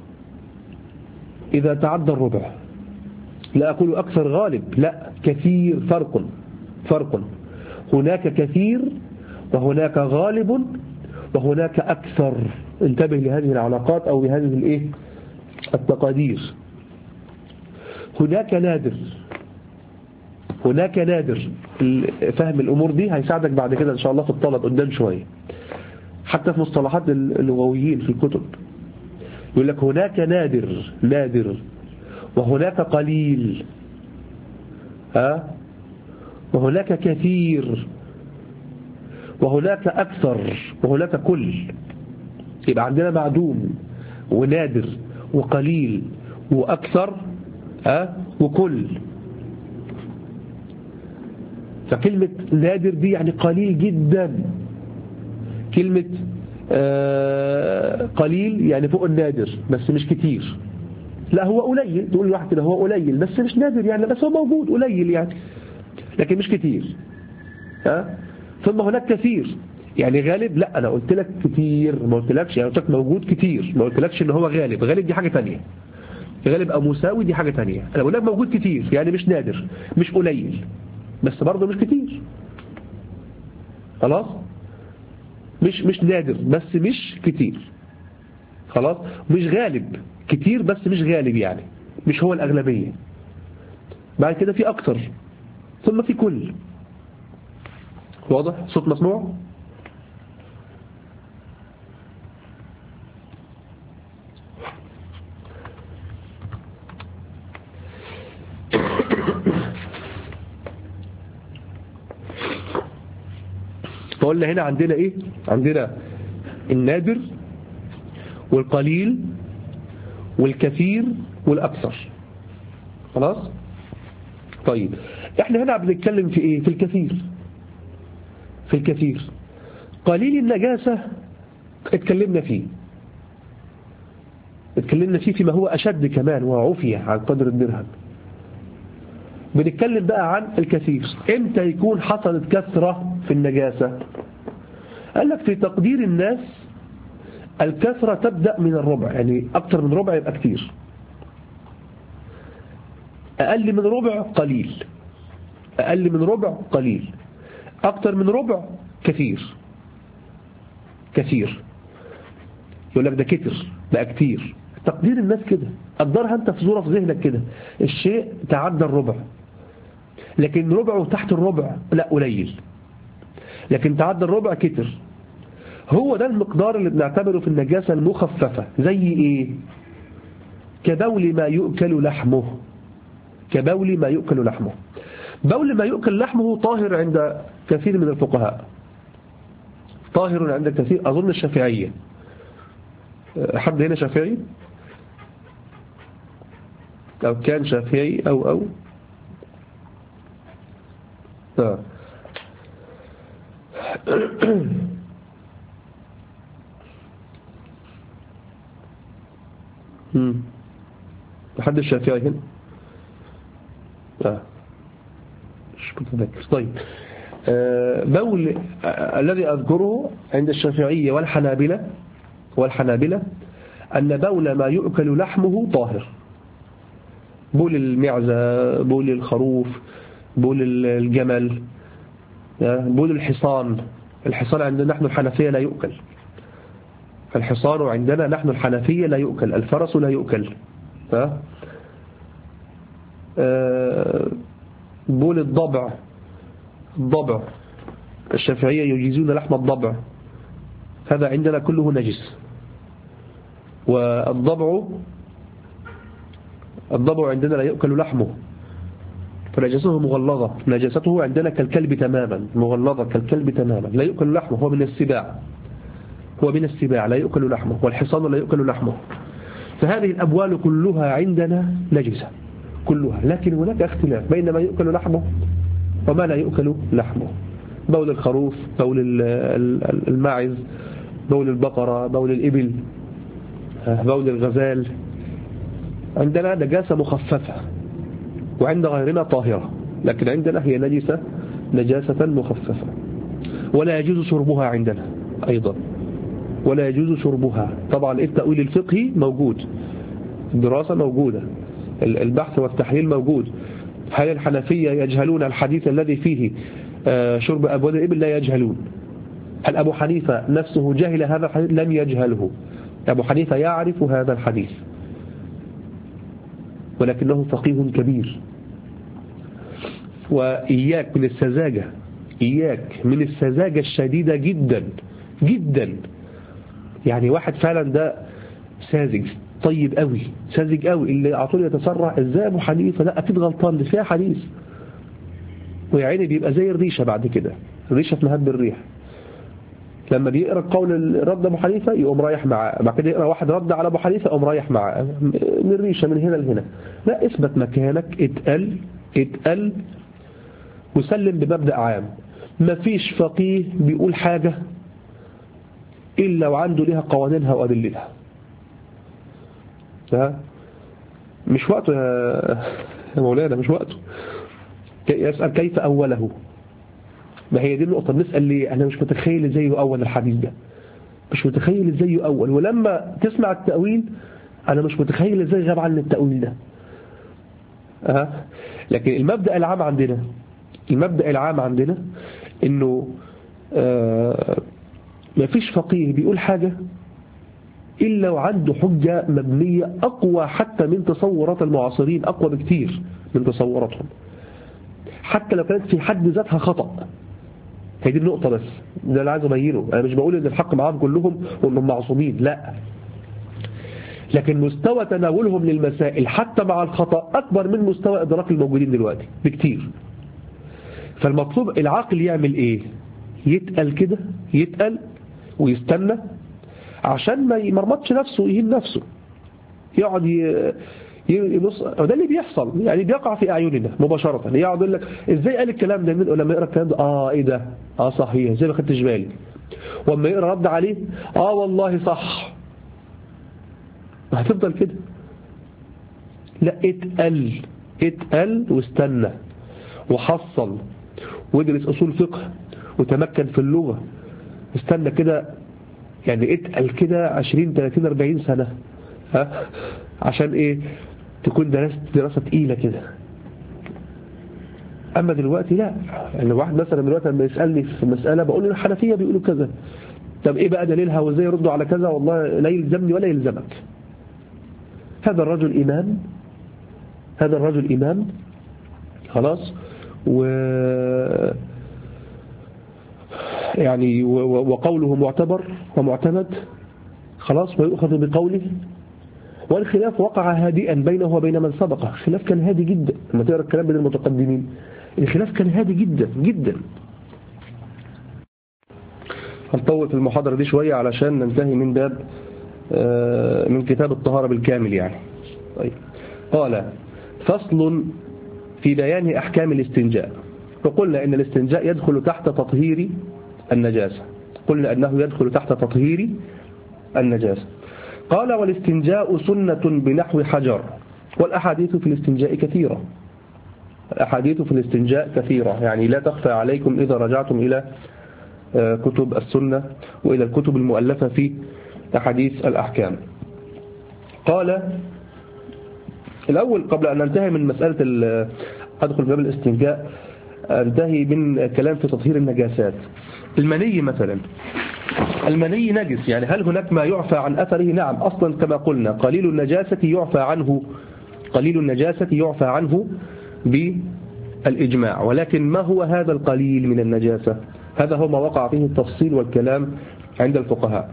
Speaker 1: إذا تعدى الربع. لا أقول أكثر غالب، لا، كثير. فرق فرق هناك كثير وهناك غالب وهناك أكثر. انتبه لهذه العلاقات أو لهذه الإيه التقادير. هناك نادر، هناك نادر. فهم الأمور دي هيساعدك بعد كده إن شاء الله في الطلب قدام شوية، حتى في مصطلحات اللغويين في الكتب يقول لك هناك نادر نادر وهناك قليل، ها، وهناك كثير وهناك أكثر وهناك كل. يبقى عندنا معدوم ونادر وقليل وأكثر، ها، وكل. فكلمة نادر دي يعني قليل جدا، كلمة آه قليل يعني فوق النادر بس مش كتير. لا هو قليل، تقول لواحد كده هو قليل بس مش نادر يعني، بس هو موجود قليل يعني لكن مش كتير، ها. ثم هناك كثير يعني غالب، لا انا قلت لك كتير ما قلتلكش، يعني قلت لك موجود كتير ما قلتلكش ان هو غالب. غالب دي حاجة تانية، غالب او مساوي دي حاجة تانية. انا بقول لك موجود كتير يعني مش نادر مش قليل بس برضه مش كتير، خلاص. مش مش نادر بس مش كتير، خلاص. مش غالب، كتير بس مش غالب يعني مش هو الأغلبية. بعد كده في أكثر ثم في كل. واضح؟ صوت مسموع؟ فقلنا هنا عندنا ايه؟ عندنا النادر والقليل والكثير والأكثر، خلاص. طيب احنا هنا بنتكلم في ايه؟ في الكثير. في الكثير قليل النجاسة اتكلمنا فيه اتكلمنا فيه فيما هو أشد كمان وعفية عن قدر الدرهم. بنتكلم بقى عن الكثير. امتى يكون حصلت كثرة في النجاسة؟ قال لك في تقدير الناس الكثرة تبدأ من الربع، يعني أكثر من ربع يبقى كثير، أقل من ربع قليل، أقل من ربع قليل، أكثر من ربع كثير. كثير يقول لك ده كتر بقى كتير. تقدير الناس كده، قدرها أنت في صورة في ذهنك كده، الشيء تعدى الربع، لكن ربعه تحت الربع لا قليل، لكن تعدى الربع كتر. هو ده المقدار اللي بنعتبره في النجاسة المخففة. زي ايه؟ كبول ما يؤكل لحمه، كبول ما يؤكل لحمه. بول ما يؤكل لحمه طاهر عند كثير من الفقهاء، طاهر عند كثير، أظن الشافعية. حد هنا شافعي أو كان شافعي أو أو آه. امم حد الشافعي هنا؟ آه. مش متذكر. طيب آه بول آه الذي أذكره عند الشافعية والحنابلة والحنابلة أن بول ما يؤكل لحمه طاهر. بول المعزة، بول الخروف، بول الجمل، بول الحصان. الحصان عندنا نحن الحنفية لا يؤكل، الحصان عندنا نحن الحنفية لا يؤكل، الفرس لا يؤكل. ها؟ آه بول الضبع، الضبع الشافعية يجيزون لحم الضبع، هذا عندنا كله نجس. والضبع الضبع عندنا لا يؤكل لحمه، فنجسته مغلظة، نجسته عندنا كالكلب تماما، مغلظة كالكلب تماما، لا يؤكل لحمه، هو من السباع، هو من السباع لا يؤكل لحمه، والحصان لا يؤكل لحمه. فهذه الأبوال كلها عندنا نجسة كلها، لكن هناك اختلاف بين ما يؤكل لحمه وما لا يؤكل لحمه. بول الخروف، بول الماعز، بول البقرة، بول الإبل، بول الغزال، عندنا نجاسة مخففة، وعند غيرنا طاهرة، لكن عندنا هي نجسة نجاسة مخففة. ولا يجوز شربها عندنا أيضا، ولا يجوز شربها. طبعا التأويل الفقهي موجود، الدراسة موجودة، البحث والتحليل موجود. هل الحنفية يجهلون الحديث الذي فيه شرب أبوال الإبل؟ لا يجهلون. هل أبو حنيفة نفسه جهل هذا الحديث؟ لم يجهله. أبو حنيفة يعرف هذا الحديث، ولكنه فقيه كبير. وإياك من السذاجة، إياك من السذاجة الشديدة جدا جدا. يعني واحد فعلا ده ساذج طيب قوي، ساذج قوي، اللي على طول يتسرع ازاي ابو حنيفه لا اكيد غلطان، دي فيها حديث، ويعني بيبقى زي الريشه بعد كده، الريشه في مهب الريح. لما بيقرا قول الرد ابو حنيفه يقوم رايح معاه، بعد كده يقرا واحد رد على ابو حنيفه يقوم رايح معاه، من الريشه من هنا لهنا. لا، اثبت مكانك، اتقل اتقل وسلم بمبدأ عام. مفيش فقيه بيقول حاجه الا وعنده لها قوانينها وادلتها. مش وقته يا مولانا، مش وقته يسأل كيف أوله. ما هي دي النقطة، بنسأل ليه؟ أنا مش متخيل ازاي يؤول الحديث ده، مش متخيل ازاي يؤول، ولما تسمع التأويل أنا مش متخيل ازاي غاب عن التأويل ده. أه؟ لكن المبدأ العام عندنا، المبدأ العام عندنا إنه آه ما فيش فقيه بيقول حاجة إلا وعنده حجة مبنية أقوى حتى من تصورات المعاصرين، أقوى بكتير من تصوراتهم، حتى لو كانت في حد ذاتها خطأ. هي دي النقطة، بس ده اللي عايز أبينه. أنا مش بقول إن الحق معاهم كلهم وإنهم معصومين، لا، لكن مستوى تناولهم للمسائل حتى مع الخطأ أكبر من مستوى إدراك الموجودين دلوقتي بكتير. فالمطلوب العاقل يعمل إيه؟ يتقل كده، يتقل ويستنى عشان ما يمرمطش نفسه ويهين نفسه، يقعد يبص. ده اللي بيحصل، يعني بيقع في أعيننا مباشرة. يقعد يقول لك ازاي قال الكلام ده، لما يقرأ الكلام ده اه ايه ده، اه صحيح زي ما خدتش بالي، واما يقرأ رد عليه اه والله صح. هتفضل كده؟ لا، اتقل اتقل واستنى وحصل وادرس أصول فقه وتمكن في اللغة. استنى كده، يعني اتقل كده عشرين ثلاثين أربعين سنة، ها، عشان ايه؟ تكون درست دراسة تقيلة كده. اما دلوقتي لا، يعني واحد مثلا دلوقتي لما يسألني في مسألة بقول له الحنفية بيقولوا كذا، طب ايه بقى دليلها وازاي يردوا على كذا؟ والله لا يلزمني ولا يلزمك. هذا الرجل إمام، هذا الرجل إمام خلاص، و يعني وقوله معتبر ومعتمد خلاص، ويؤخذ بقوله. والخلاف وقع هادئا بينه وبين من سبقه، الخلاف كان هادي جدا. لما تقرأ الكلام بين المتقدمين الخلاف كان هادي جدا جدا. هنطول في المحاضرة دي شوية علشان ننتهي من باب من كتاب الطهارة بالكامل يعني. طيب، قال فصل في بيان أحكام الاستنجاء. وقلنا إن الاستنجاء يدخل تحت تطهير النجاسة، قلنا أنه يدخل تحت تطهير النجاسة. قال والاستنجاء سنة بنحو حجر. والأحاديث في الاستنجاء كثيرة، الأحاديث في الاستنجاء كثيرة، يعني لا تخفى عليكم إذا رجعتم إلى كتب السنة وإلى الكتب المؤلفة في أحاديث الأحكام. قال الأول قبل أن ننتهي من مسألة أدخل باب الاستنجاء، انتهي من كلام في تطهير النجاسات. المني مثلا، المني نجس، يعني هل هناك ما يعفى عن أثره؟ نعم، أصلا كما قلنا قليل النجاسة يعفى عنه، قليل النجاسة يعفى عنه بالإجماع. ولكن ما هو هذا القليل من النجاسة؟ هذا هو ما وقع فيه التفصيل والكلام عند الفقهاء.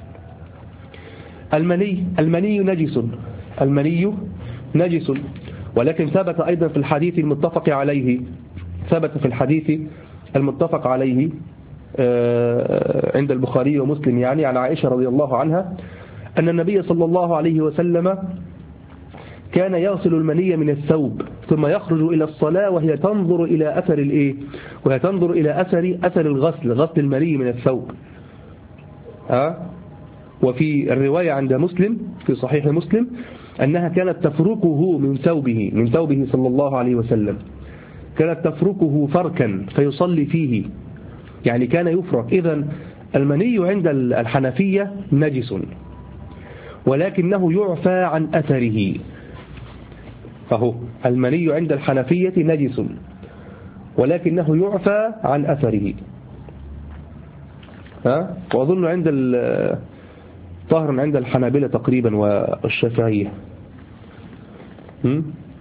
Speaker 1: المني المني نجس، المني نجس، ولكن ثبت أيضا في الحديث المتفق عليه، ثبت في الحديث المتفق عليه عند البخاري ومسلم، يعني عن عائشة رضي الله عنها أن النبي صلى الله عليه وسلم كان يغسل المني من الثوب ثم يخرج إلى الصلاة وهي تنظر إلى أثر الإيه؟ وهي تنظر إلى أثر أثر الغسل، غسل المني من الثوب. ها؟ وفي الرواية عند مسلم في صحيح مسلم أنها كانت تفركه من ثوبه، من ثوبه صلى الله عليه وسلم، كانت تفركه فركا فيصلي فيه، يعني كان يفرك. إذن المني عند الحنفية نجس، ولكنه يعفى عن أثره. فهو المني عند الحنفية نجس ولكنه يعفى عن أثره. ها؟ وأظن عند طهر عند الحنابلة تقريبا والشافعية.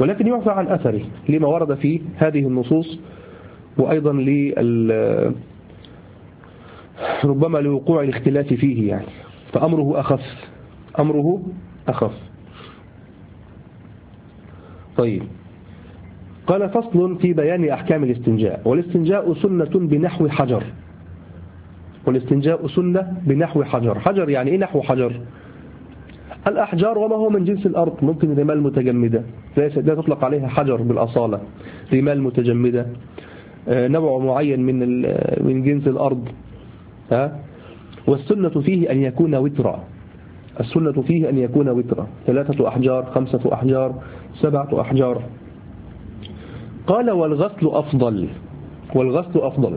Speaker 1: ولكن يعفى عن أثره لما ورد في هذه النصوص، وأيضا لل ربما لوقوع الاختلاف فيه يعني، فأمره أخف أمره أخف طيب. قال فصل في بيان أحكام الاستنجاء. والاستنجاء سنة بنحو حجر. والاستنجاء سنة بنحو حجر. حجر يعني إيه نحو حجر؟ الأحجار وما هو من جنس الأرض، ممكن رمال متجمدة لا تطلق عليها حجر بالأصالة، رمال متجمدة، نوع معين من من جنس الأرض. ها؟ والسنة فيه أن يكون وترا. السنة فيه أن يكون وترا، ثلاثة أحجار، خمسة أحجار، سبعة أحجار. قال والغسل أفضل. والغسل أفضل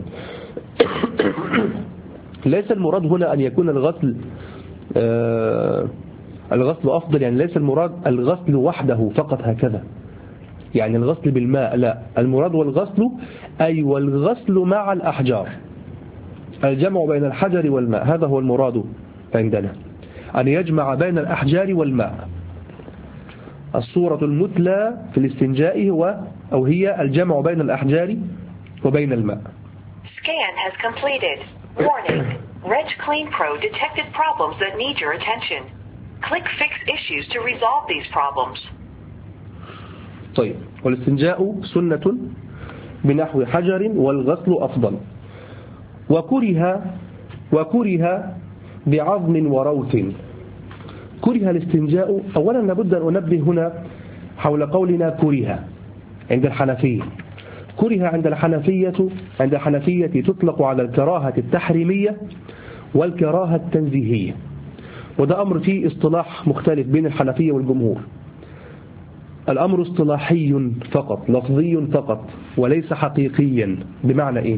Speaker 1: ليس المراد هنا أن يكون الغسل آه الغسل أفضل، يعني ليس المراد الغسل وحده فقط هكذا، يعني الغسل بالماء، لا، المراد والغسل أي والغسل مع الأحجار، الجمع بين الحجر والماء، هذا هو المراد عندنا، أن يجمع بين الأحجار والماء. الصورة المثلى في الاستنجاء هو أو هي الجمع بين الأحجار وبين الماء.
Speaker 2: Scan has completed. Warning. Reg Clean Pro detected problems that need your attention. Click Fix Issues to resolve these problems.
Speaker 1: طيب، والاستنجاء سنة بنحو حجر والغسل أفضل. وكره وكره بعظم وروث. كره الاستنجاء. أولا لابد أن أنبه هنا حول قولنا كره عند الحنفية. كره عند الحنفية عند الحنفية تطلق على الكراهة التحريمية والكراهة التنزيهية، وده أمر فيه اصطلاح مختلف بين الحنفية والجمهور. الأمر اصطلاحي فقط، لفظي فقط، وليس حقيقيا. بمعنى إيه؟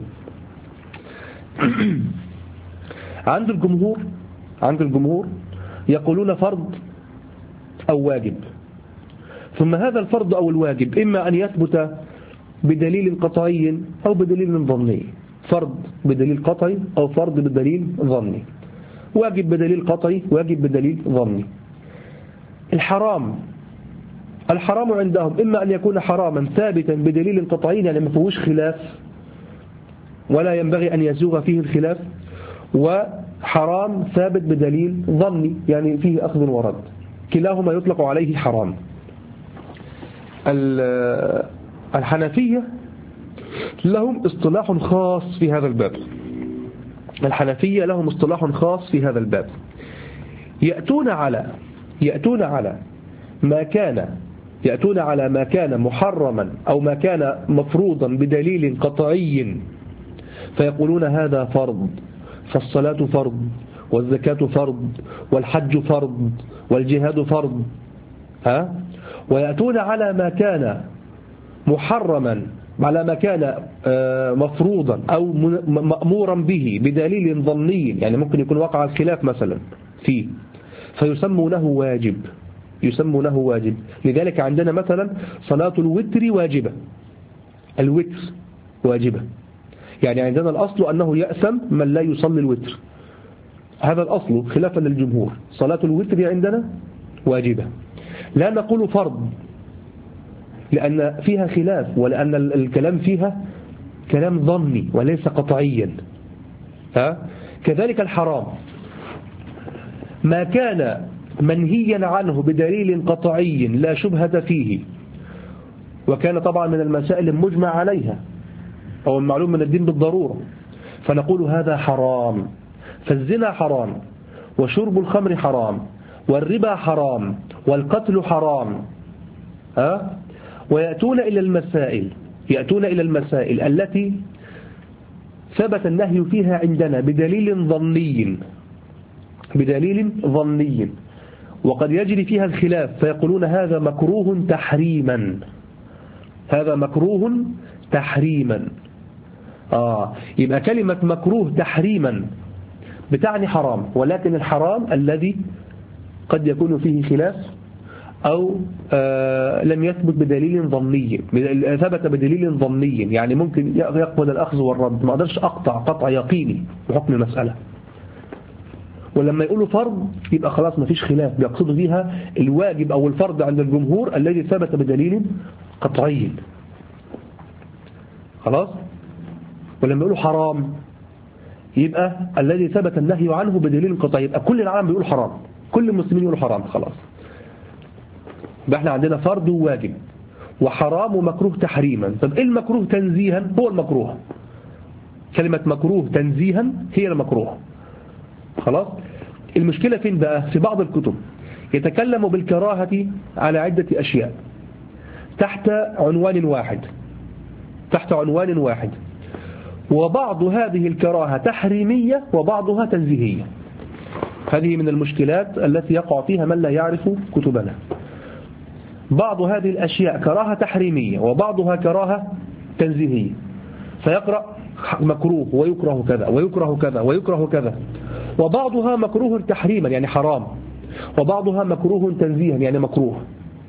Speaker 1: عند الجمهور عند الجمهور يقولون فرض أو واجب، ثم هذا الفرض أو الواجب إما أن يثبت بدليل قطعي أو بدليل ظني. فرض بدليل قطعي أو فرض بدليل ظني، واجب بدليل قطعي، واجب بدليل ظني. الحرام الحرام عندهم إما أن يكون حراما ثابتا بدليل قطعي، يعني ما فيهوش خلاف ولا ينبغي أن يزوغ فيه الخلاف، وحرام ثابت بدليل ظني يعني فيه أخذ ورد، كلاهما يطلق عليه حرام. الحنفية لهم اصطلاح خاص في هذا الباب. الحنفية لهم اصطلاح خاص في هذا الباب. يأتون على يأتون على ما كان يأتون على ما كان محرما أو ما كان مفروضا بدليل قطعي، فيقولون هذا فرض، فالصلاة فرض، والزكاة فرض، والحج فرض، والجهاد فرض. ها؟ ويأتون على ما كان محرما، على ما كان مفروضا أو مأمورا به بدليل ظني، يعني ممكن يكون وقع الخلاف مثلا فيه، فيسمونه واجب يسمونه واجب. لذلك عندنا مثلا صلاة الوتر واجبة، الوتر واجبة، يعني عندنا الأصل أنه يأثم من لا يصلي الوتر، هذا الأصل خلافا للجمهور. صلاة الوتر عندنا واجبة، لا نقول فرض لأن فيها خلاف، ولأن الكلام فيها كلام ظني وليس قطعيا. ها؟ كذلك الحرام ما كان منهيا عنه بدليل قطعي لا شبهة فيه، وكان طبعا من المسائل المجمع عليها أو المعلوم من الدين بالضرورة، فنقول هذا حرام. فالزنا حرام، وشرب الخمر حرام، والربا حرام، والقتل حرام. ها؟ ويأتون إلى المسائل يأتون إلى المسائل التي ثبت النهي فيها عندنا بدليل ظني بدليل ظني وقد يجري فيها الخلاف، فيقولون هذا مكروه تحريما هذا مكروه تحريما آه يبقى كلمة مكروه تحريما بتعني حرام، ولكن الحرام الذي قد يكون فيه خلاف أو آه لم يثبت بدليل ظني، ثبت بدليل ظني، يعني ممكن يقبل الأخذ والرد، ما أقدرش أقطع قطع يقيني بحكم المسألة. ولما يقولوا فرض يبقى خلاص ما فيش خلاف، بيقصدوا بيها الواجب أو الفرض عند الجمهور الذي ثبت بدليل قطعي. خلاص. ولما يقولوا حرام يبقى الذي ثبت النهي عنه بدليل قطعي، يبقى كل العالم بيقول حرام، كل المسلمين يقولوا حرام. خلاص. يبقى احنا عندنا فرض وواجب وحرام ومكروه تحريما. طب ايه المكروه تنزيها؟ هو المكروه. كلمة مكروه تنزيها هي المكروه. خلاص. المشكلة فين بقى؟ في بعض الكتب يتكلم بالكراهة على عدة أشياء تحت عنوان واحد تحت عنوان واحد وبعض هذه الكراهة تحريمية وبعضها تنزيهية. هذه من المشكلات التي يقع فيها من لا يعرف كتبنا. بعض هذه الأشياء كراهة تحريمية وبعضها كراهة تنزيهية، فيقرأ مكروه ويكره كذا ويكره كذا ويكره كذا، وبعضها مكروه تحريما يعني حرام، وبعضها مكروه تنزيها يعني مكروه،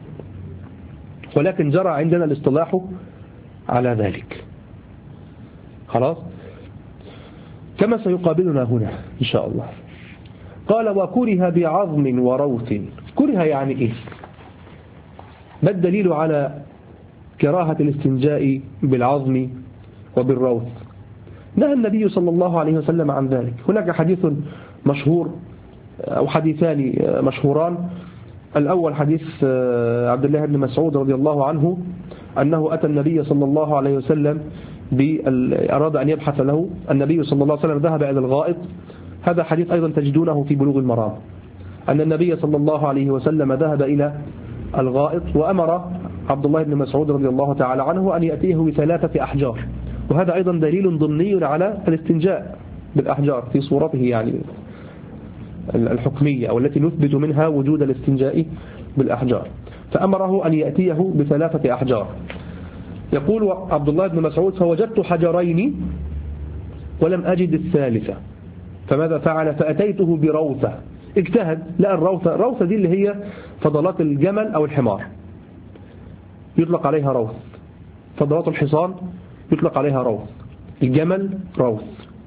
Speaker 1: ولكن جرى عندنا الاصطلاح على ذلك. خلاص. كما سيقابلنا هنا إن شاء الله. قال وكره بعظم وروث. كره يعني إيه؟ ما الدليل على كراهة الاستنجاء بالعظم وبالروث؟ نهى النبي صلى الله عليه وسلم عن ذلك. هناك حديث مشهور أو حديثان مشهوران. الأول حديث عبد الله بن مسعود رضي الله عنه أنه أتى النبي صلى الله عليه وسلم أراد أن يبحث له. النبي صلى الله عليه وسلم ذهب إلى الغائط. هذا حديث أيضا تجدونه في بلوغ المرام، أن النبي صلى الله عليه وسلم ذهب إلى الغائط وأمر عبد الله بن مسعود رضي الله تعالى عنه أن يأتيه بثلاثة أحجار، وهذا أيضا دليل ضمني على الاستنجاء بالأحجار في صورته يعني الحكمية أو التي نثبت منها وجود الاستنجاء بالأحجار. فأمره أن يأتيه بثلاثة أحجار. يقول عبد الله بن مسعود فوجدت حجرين ولم أجد الثالثة، فماذا فعل؟ فأتيته بروثة. اجتهد لقى الروثة. الروثة دي اللي هي فضلات الجمل أو الحمار يطلق عليها روث، فضلات الحصان يطلق عليها روث، الجمل روث.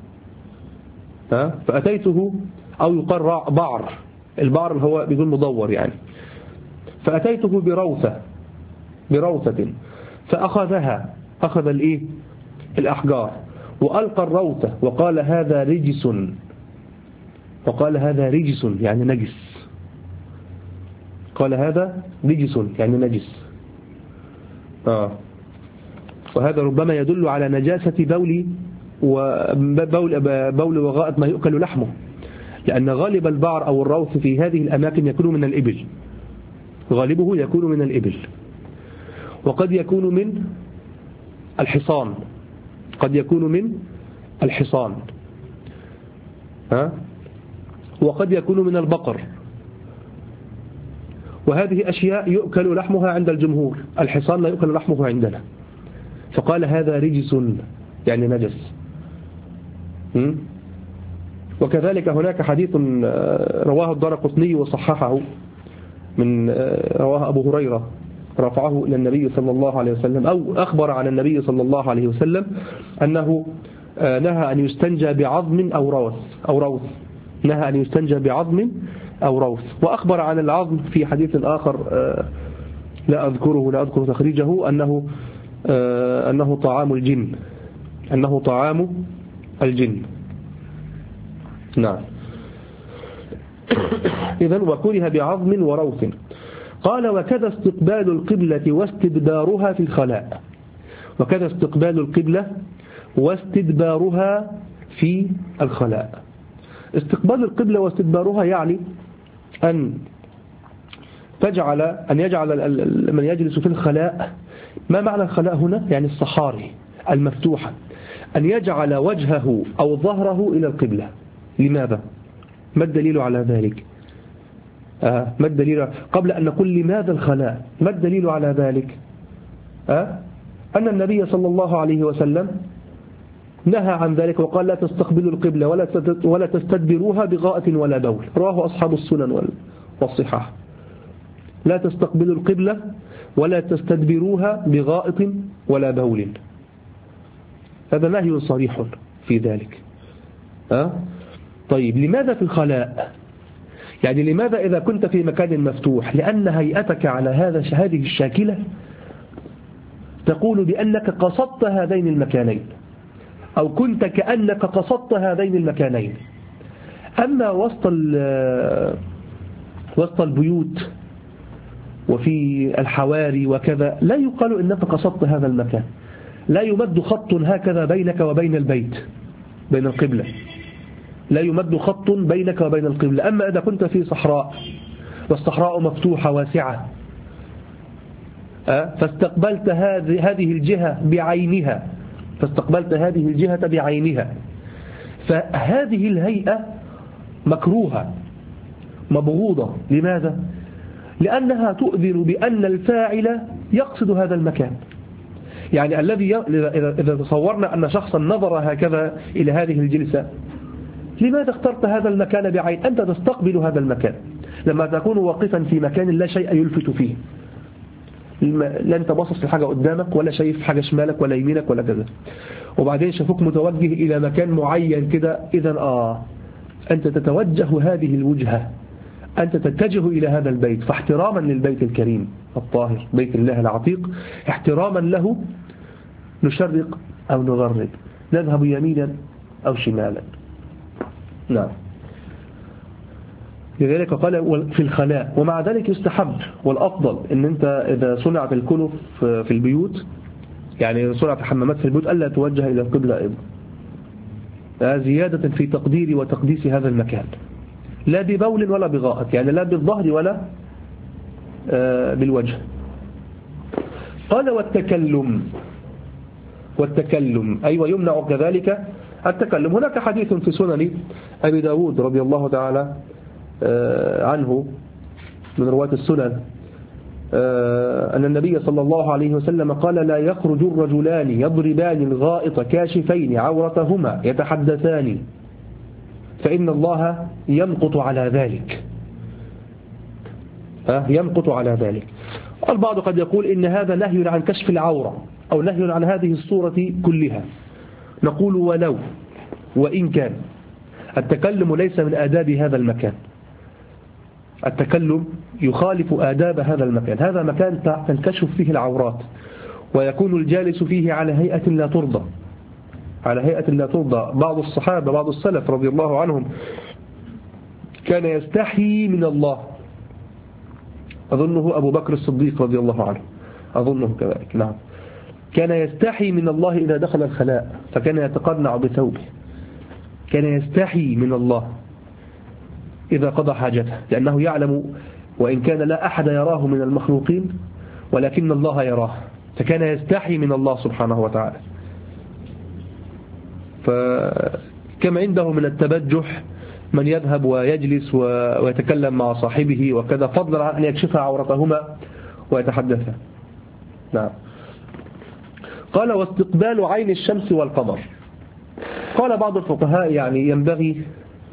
Speaker 1: فأتيته أو يقال بعر، البعر هو بدون مدور يعني. فأتيته بروثة بروثة فأخذها، أخذ الإيه؟ الأحجار، وألقى الروثة وقال هذا رجس، وقال هذا رجس يعني نجس، قال هذا رجس يعني نجس. آه. وهذا ربما يدل على نجاسة بول وبول بول وغائط ما يؤكل لحمه، لأن غالب البعر أو الروث في هذه الأماكن يكون من الإبل، غالبه يكون من الإبل، وقد يكون من الحصان، قد يكون من الحصان ها؟ وقد يكون من البقر، وهذه أشياء يؤكل لحمها عند الجمهور، الحصان لا يؤكل لحمه عندنا. فقال هذا رجس يعني نجس. م? وكذلك هناك حديث رواه الدارقطني وصححه من رواه أبو هريرة رفعه إلى النبي صلى الله عليه وسلم، أو أخبر عن النبي صلى الله عليه وسلم أنه نهى أن يستنجى بعظم أو روث أو روث نهى أن يستنجى بعظم أو روث. وأخبر عن العظم في حديث آخر لا أذكره لا أذكر تخريجه أنه أنه طعام الجن أنه طعام الجن. نعم. إذن وكره بعظم وروث. قال وكذا استقبال القبلة واستدبارها في الخلاء. وكذا استقبال القبلة واستدبارها في الخلاء. استقبال القبلة واستدبارها يعني أن تجعل أن يجعل من يجلس في الخلاء. ما معنى الخلاء هنا؟ يعني الصحاري المفتوحة، أن يجعل وجهه أو ظهره إلى القبلة. لماذا؟ ما الدليل على ذلك؟ آه ما الدليل؟ قبل أن نقول لماذا الخلاء، ما الدليل على ذلك؟ آه أن النبي صلى الله عليه وسلم نهى عن ذلك وقال لا تستقبلوا القبلة ولا ولا تستدبروها بغائط ولا بول. رواه أصحاب السنن والصحاح. لا تستقبلوا القبلة ولا تستدبروها بغائط ولا بول. هذا نهي صريح في ذلك. أه؟ طيب لماذا في الخلاء؟ يعني لماذا إذا كنت في مكان مفتوح؟ لأن هيئتك على هذا هذه الشاكلة تقول بأنك قصدت هذين المكانين، أو كنت كأنك قصدت هذين المكانين. أما وسط وسط البيوت وفي الحواري وكذا لا يقال إنك قصدت هذا المكان، لا يمد خط هكذا بينك وبين البيت، بين القبلة، لا يمد خط بينك وبين القبلة. أما إذا كنت في صحراء والصحراء مفتوحة واسعة فاستقبلت هذه الجهة بعينها، فاستقبلت هذه الجهة بعينها، فهذه الهيئة مكروهة مبغوضة. لماذا؟ لأنها تؤذن بأن الفاعل يقصد هذا المكان. يعني الذي إذا تصورنا أن شخصا نظر هكذا إلى هذه الجلسة، لماذا اخترت هذا المكان بعين؟ أنت تستقبل هذا المكان. لما تكون واقفا في مكان لا شيء يلفت فيه، لا أنت باصص لحاجة قدامك ولا شايف حاجة شمالك ولا يمينك ولا كذا، وبعدين شافوك متوجه إلى مكان معين كده، إذن آه أنت تتوجه هذه الوجهة، أنت تتجه إلى هذا البيت، فاحتراما للبيت الكريم الطاهر بيت الله العتيق، احتراما له نشرق أو نغرب، نذهب يمينا أو شمالا. نعم. لذلك قال في الخلاء. ومع ذلك يستحب والأفضل أن أنت إذا صنعت الكنف في البيوت، يعني صنعت الحمامات في البيوت، ألا توجه إلى القبلة أيضا، زيادة في تقدير وتقديس هذا المكان، لا ببول ولا بغائط، يعني لا بالظهر ولا بالوجه. قال والتكلم، والتكلم أيوة يمنع كذلك التكلم. هناك حديث في سنن أبي داود رضي الله تعالى عنه من رواة السنن أن النبي صلى الله عليه وسلم قال لا يخرج الرجلان يضربان الغائط كاشفين عورتهما يتحدثان فإن الله يمقت على ذلك، يمقت على ذلك. البعض قد يقول إن هذا نهي عن كشف العورة أو نهي عن هذه الصورة كلها. نقول ولو وإن كان التكلم ليس من آداب هذا المكان، التكلم يخالف آداب هذا المكان. هذا مكان تنكشف فيه العورات، ويكون الجالس فيه على هيئة لا ترضى، على هيئة لا ترضى. بعض الصحابة بعض السلف رضي الله عنهم كان يستحي من الله، أظنه أبو بكر الصديق رضي الله عنه، أظنه كذلك. نعم، كان يستحي من الله إذا دخل الخلاء، فكان يتقنع بثوبه، كان يستحي من الله إذا قضى حاجته، لأنه يعلم وإن كان لا أحد يراه من المخلوقين ولكن الله يراه، فكان يستحي من الله سبحانه وتعالى. فكما عنده من التبجح من يذهب ويجلس ويتكلم مع صاحبه وكذا، فضلا عن أن يكشف عورتهما ويتحدثا. نعم. قال واستقبال عين الشمس والقمر. قال بعض الفقهاء يعني ينبغي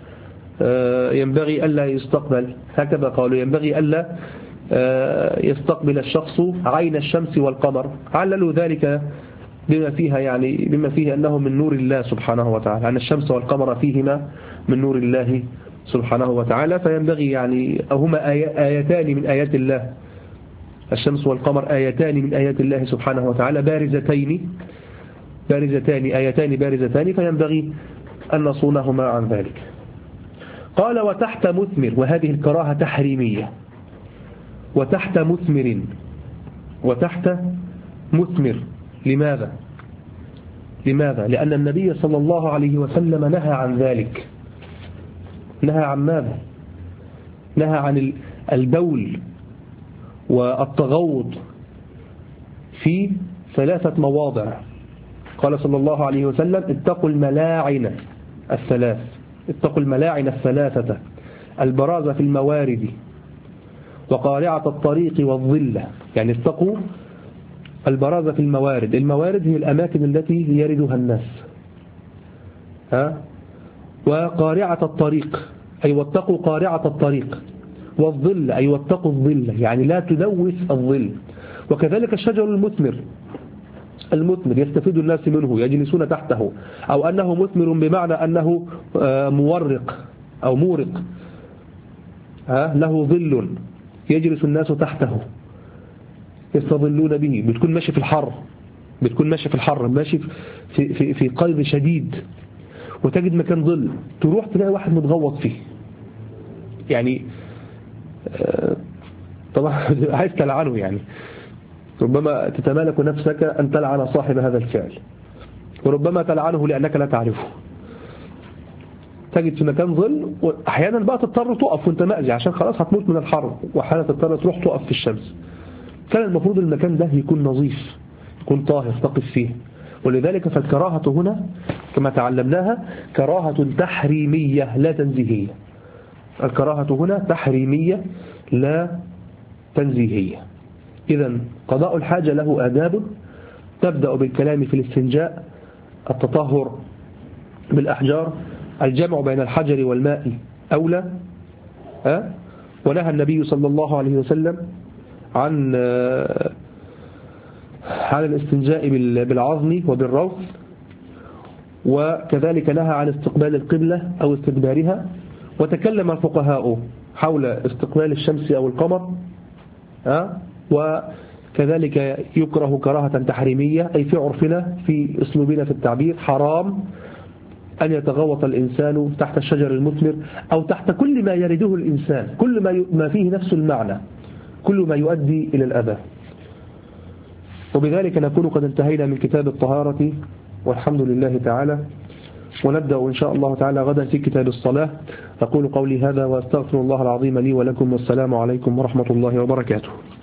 Speaker 1: ينبغي ألا يستقبل، هكذا قالوا، ينبغي ألا يستقبل الشخص عين الشمس والقمر، عللوا ذلك بما فيها يعني بما فيه أنه من نور الله سبحانه وتعالى، أن الشمس والقمر فيهما من نور الله سبحانه وتعالى، فينبغي يعني هما آيتان من آيات الله، الشمس والقمر آيتان من آيات الله سبحانه وتعالى بارزتين بارزتان آيتان بارزتان، فينبغي أن نصونهما عن ذلك. قال وتحت مثمر، وهذه الكراهة تحريمية، وتحت مثمر، وتحت مثمر. لماذا؟ لماذا؟ لأن النبي صلى الله عليه وسلم نهى عن ذلك. نهى عن ماذا؟ نهى عن البول والتغوط في ثلاثة مواضع. قال صلى الله عليه وسلم اتقوا الملاعن الثلاث، اتقوا الملاعن الثلاثة، البراز في الموارد وقارعة الطريق والظلة، يعني اتقوا البراز في الموارد. الموارد هي الأماكن التي يردها الناس، ها؟ وقارعة الطريق أي واتقوا قارعة الطريق، والظل أي واتقوا الظل، يعني لا تلوث الظل. وكذلك الشجر المثمر، المثمر يستفيد الناس منه يجلسون تحته، أو أنه مثمر بمعنى أنه مورق أو مورق له ظل يجلس الناس تحته يستظلون به. بتكون ماشي في الحر بتكون ماشي في الحر ماشي في في في قيد شديد وتجد مكان ظل، تروح تلاقي واحد متغوط فيه. يعني طبعا عايز تلعنه، يعني ربما تتمالك نفسك أن تلعن صاحب هذا الفعل، وربما تلعنه لأنك لا تعرفه. تجد في مكان ظل، وأحيانا بقى تضطر تقف وانت مأذي عشان خلاص هتموت من الحر، وأحيانا تضطر تروح تقف في الشمس. كان المفروض المكان ده يكون نظيف، يكون طاهر تقف فيه. ولذلك فالكراهة هنا كما تعلمناها كراهة تحريمية لا تنزيهية. الكراهة هنا تحريمية لا تنزيهية. إذن قضاء الحاجة له آداب، تبدأ بالكلام في الاستنجاء، التطهر بالأحجار، الجمع بين الحجر والماء أولى. أه؟ ونهى النبي صلى الله عليه وسلم عن عن الاستنجاء بالعظم وبالروث، وكذلك نهى عن استقبال القبلة أو استدبارها. وتكلم الفقهاء حول استقبال الشمس أو القمر، أه؟ وكذلك يكره كراهة تحريمية، أي في عرفنا في أسلوبنا في التعبير حرام أن يتغوط الإنسان تحت الشجر المثمر أو تحت كل ما يرده الإنسان، كل ما فيه نفس المعنى، كل ما يؤدي إلى الأذى. وبذلك نكون قد انتهينا من كتاب الطهارة والحمد لله تعالى، ونبدأ إن شاء الله تعالى غدا في كتاب الصلاة. أقول قولي هذا وأستغفر الله العظيم لي ولكم، والسلام عليكم ورحمة الله وبركاته.